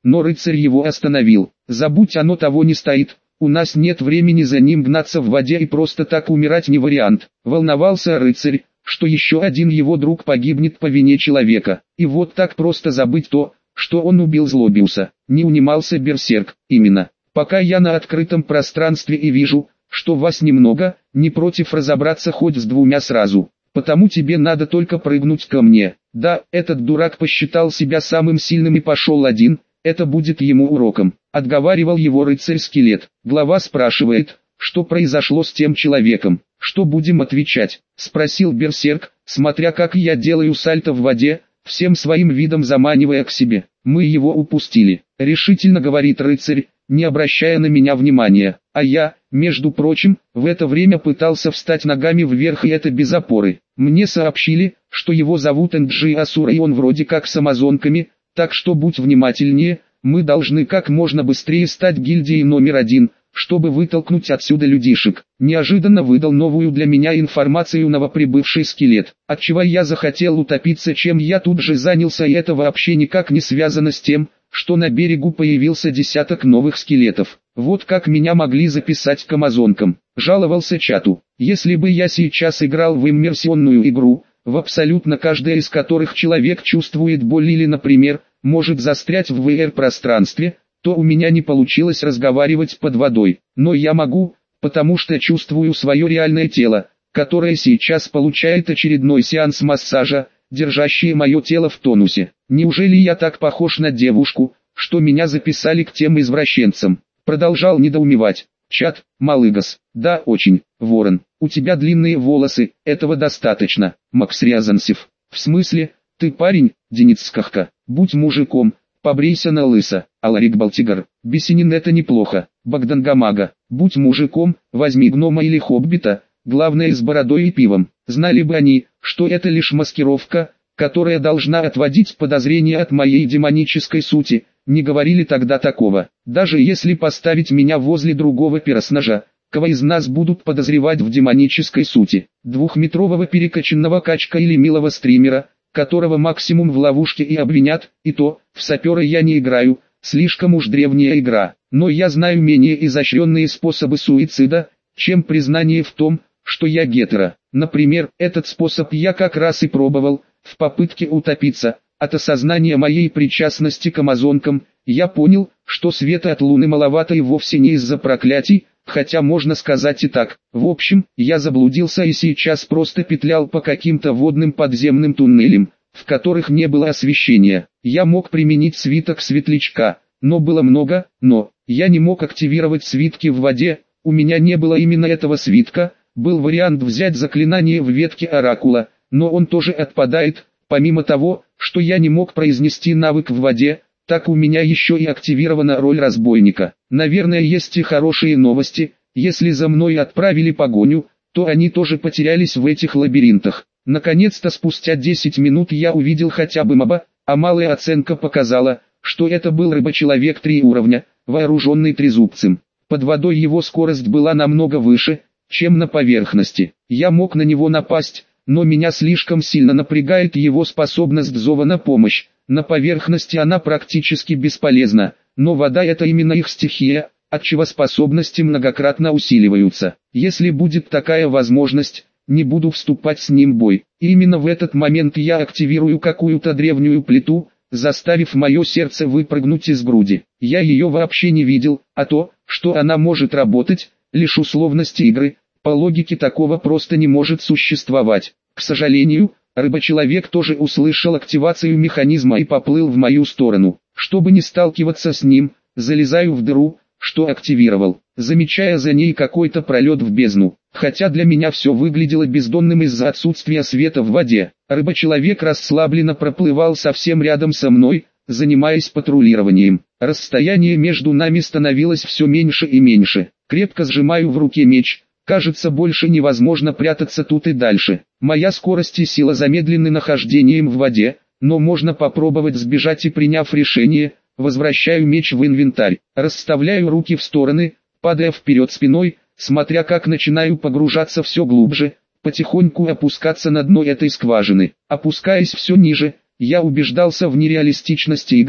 но рыцарь его остановил. «Забудь, оно того не стоит, у нас нет времени за ним гнаться в воде, и просто так умирать не вариант». Волновался рыцарь, что еще один его друг погибнет по вине человека. И вот так просто забыть то, что он убил Злобиуса. Не унимался берсерк. «Именно. Пока я на открытом пространстве и вижу, что вас немного, не против разобраться хоть с двумя сразу. Потому тебе надо только прыгнуть ко мне». Да, этот дурак посчитал себя самым сильным и пошел один, это будет ему уроком. Отговаривал его рыцарь-скелет. Глава спрашивает, что произошло с тем человеком. «Что будем отвечать?» — спросил берсерк, смотря как я делаю сальто в воде, всем своим видом заманивая к себе. «Мы его упустили», — решительно говорит рыцарь, не обращая на меня внимания. А я, между прочим, в это время пытался встать ногами вверх, и это без опоры. Мне сообщили, что его зовут Энджи Асура, и он вроде как с амазонками, так что будь внимательнее, мы должны как можно быстрее стать гильдией номер 1, чтобы вытолкнуть отсюда людишек. Неожиданно выдал новую для меня информацию новоприбывший скелет, отчего я захотел утопиться, чем я тут же занялся, и это вообще никак не связано с тем, что на берегу появился десяток новых скелетов. Вот как меня могли записать к амазонкам. Жаловался чату. Если бы я сейчас играл в иммерсионную игру, в абсолютно каждой из которых человек чувствует боль или, например, может застрять в VR-пространстве, то у меня не получилось разговаривать под водой. Но я могу, потому что чувствую свое реальное тело, которое сейчас получает очередной сеанс массажа, держащие мое тело в тонусе. Неужели я так похож на девушку, что меня записали к тем извращенцам? Продолжал недоумевать. Чат, малыгас. Да, очень. Ворон, у тебя длинные волосы, этого достаточно. Макс Рязанцев. В смысле, ты парень, Деницкахка, будь мужиком, побрейся на лысо. Аларик Балтигар. Бесенин, это неплохо. Богдан Гамага. Будь мужиком, возьми гнома или хоббита, главное с бородой и пивом. Знали бы они, что это лишь маскировка, которая должна отводить подозрения от моей демонической сути, не говорили тогда такого. Даже если поставить меня возле другого персонажа, кого из нас будут подозревать в демонической сути? Двухметрового перекачанного качка или милого стримера, которого максимум в ловушке и обвинят, и то, в сапера я не играю, слишком уж древняя игра. Но я знаю менее изощренные способы суицида, чем признание в том, что я гетеро. Например, этот способ я как раз и пробовал, в попытке утопиться. От осознания моей причастности к амазонкам, я понял, что света от луны маловато и вовсе не из-за проклятий, хотя можно сказать и так. В общем, я заблудился и сейчас просто петлял по каким-то водным подземным туннелям, в которых не было освещения. Я мог применить свиток светлячка, но было много, но я не мог активировать свитки в воде, у меня не было именно этого свитка. Был вариант взять заклинание в ветке оракула, но он тоже отпадает. Помимо того, что я не мог произнести навык в воде, так у меня еще и активирована роль разбойника. Наверное, есть и хорошие новости. Если за мной отправили погоню, то они тоже потерялись в этих лабиринтах. Наконец-то спустя 10 минут я увидел хотя бы моба, а малая оценка показала, что это был рыба-человек 3 уровня, вооруженный трезубцем. Под водой его скорость была намного выше, чем на поверхности. Я мог на него напасть, но меня слишком сильно напрягает его способность зова на помощь. На поверхности она практически бесполезна, но вода — это именно их стихия, отчего способности многократно усиливаются. Если будет такая возможность, не буду вступать с ним в бой. И именно в этот момент я активирую какую-то древнюю плиту, заставив мое сердце выпрыгнуть из груди. Я ее вообще не видел, а то, что она может работать, лишь условности игры. По логике такого просто не может существовать. К сожалению, рыба-человек тоже услышал активацию механизма и поплыл в мою сторону. Чтобы не сталкиваться с ним, залезаю в дыру, что активировал, замечая за ней какой-то пролет в бездну. Хотя для меня все выглядело бездонным из-за отсутствия света в воде. Рыба-человек расслабленно проплывал совсем рядом со мной, занимаясь патрулированием. Расстояние между нами становилось все меньше и меньше. Крепко сжимаю в руке меч. Кажется, больше невозможно прятаться тут и дальше. Моя скорость и сила замедлены нахождением в воде, но можно попробовать сбежать, и приняв решение, возвращаю меч в инвентарь. Расставляю руки в стороны, падая вперед спиной, смотря как начинаю погружаться все глубже, потихоньку опускаться на дно этой скважины. Опускаясь все ниже, я убеждался в нереалистичности игры,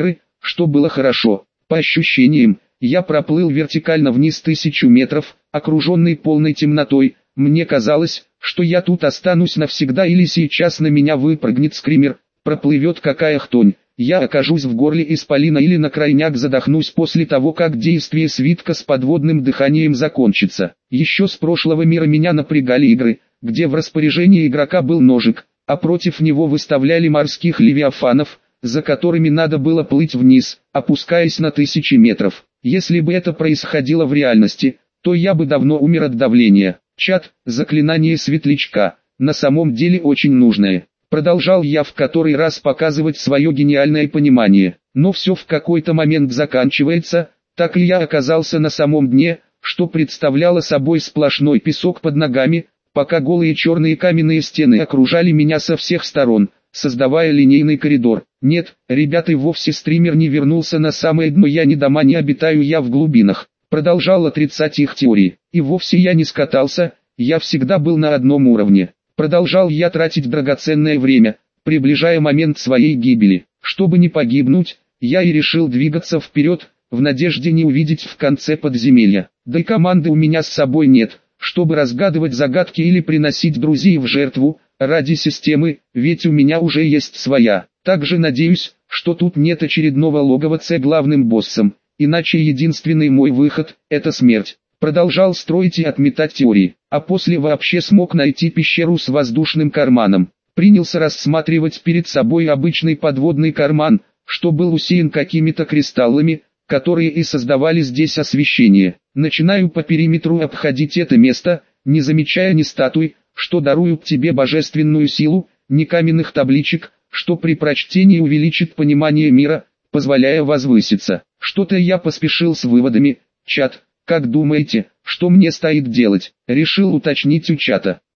что было хорошо. По ощущениям, я проплыл вертикально вниз 1000 метров, окруженный полной темнотой. Мне казалось, что я тут останусь навсегда или сейчас на меня выпрыгнет скример, проплывет какая хтонь. Я окажусь в горле исполина или на крайняк задохнусь после того, как действие свитка с подводным дыханием закончится. Еще с прошлого мира меня напрягали игры, где в распоряжении игрока был ножик, а против него выставляли морских левиафанов, за которыми надо было плыть вниз, опускаясь на 1000 метров. Если бы это происходило в реальности, то я бы давно умер от давления. Чат, заклинание светлячка, на самом деле очень нужное. Продолжал я в который раз показывать свое гениальное понимание, но все в какой-то момент заканчивается, так и я оказался на самом дне, что представляло собой сплошной песок под ногами, пока голые черные каменные стены окружали меня со всех сторон, создавая линейный коридор. Нет, ребята, и вовсе стример не вернулся на самое дно, я не дома не обитаю, я в глубинах. Продолжал отрицать их теории, и вовсе я не скатался, я всегда был на одном уровне. Продолжал я тратить драгоценное время, приближая момент своей гибели. Чтобы не погибнуть, я и решил двигаться вперед, в надежде не увидеть в конце подземелья. Да и команды у меня с собой нет, чтобы разгадывать загадки или приносить друзей в жертву, ради системы, ведь у меня уже есть своя. Также надеюсь, что тут нет очередного логова с главным боссом, иначе единственный мой выход – это смерть. Продолжал строить и отметать теории, а после вообще смог найти пещеру с воздушным карманом. Принялся рассматривать перед собой обычный подводный карман, что был усеян какими-то кристаллами, которые и создавали здесь освещение. Начинаю по периметру обходить это место, не замечая ни статуй, что даруют тебе божественную силу, ни каменных табличек, что при прочтении увеличит понимание мира, позволяя возвыситься. Что-то я поспешил с выводами. Чат, как думаете, что мне стоит делать? Решил уточнить у чата.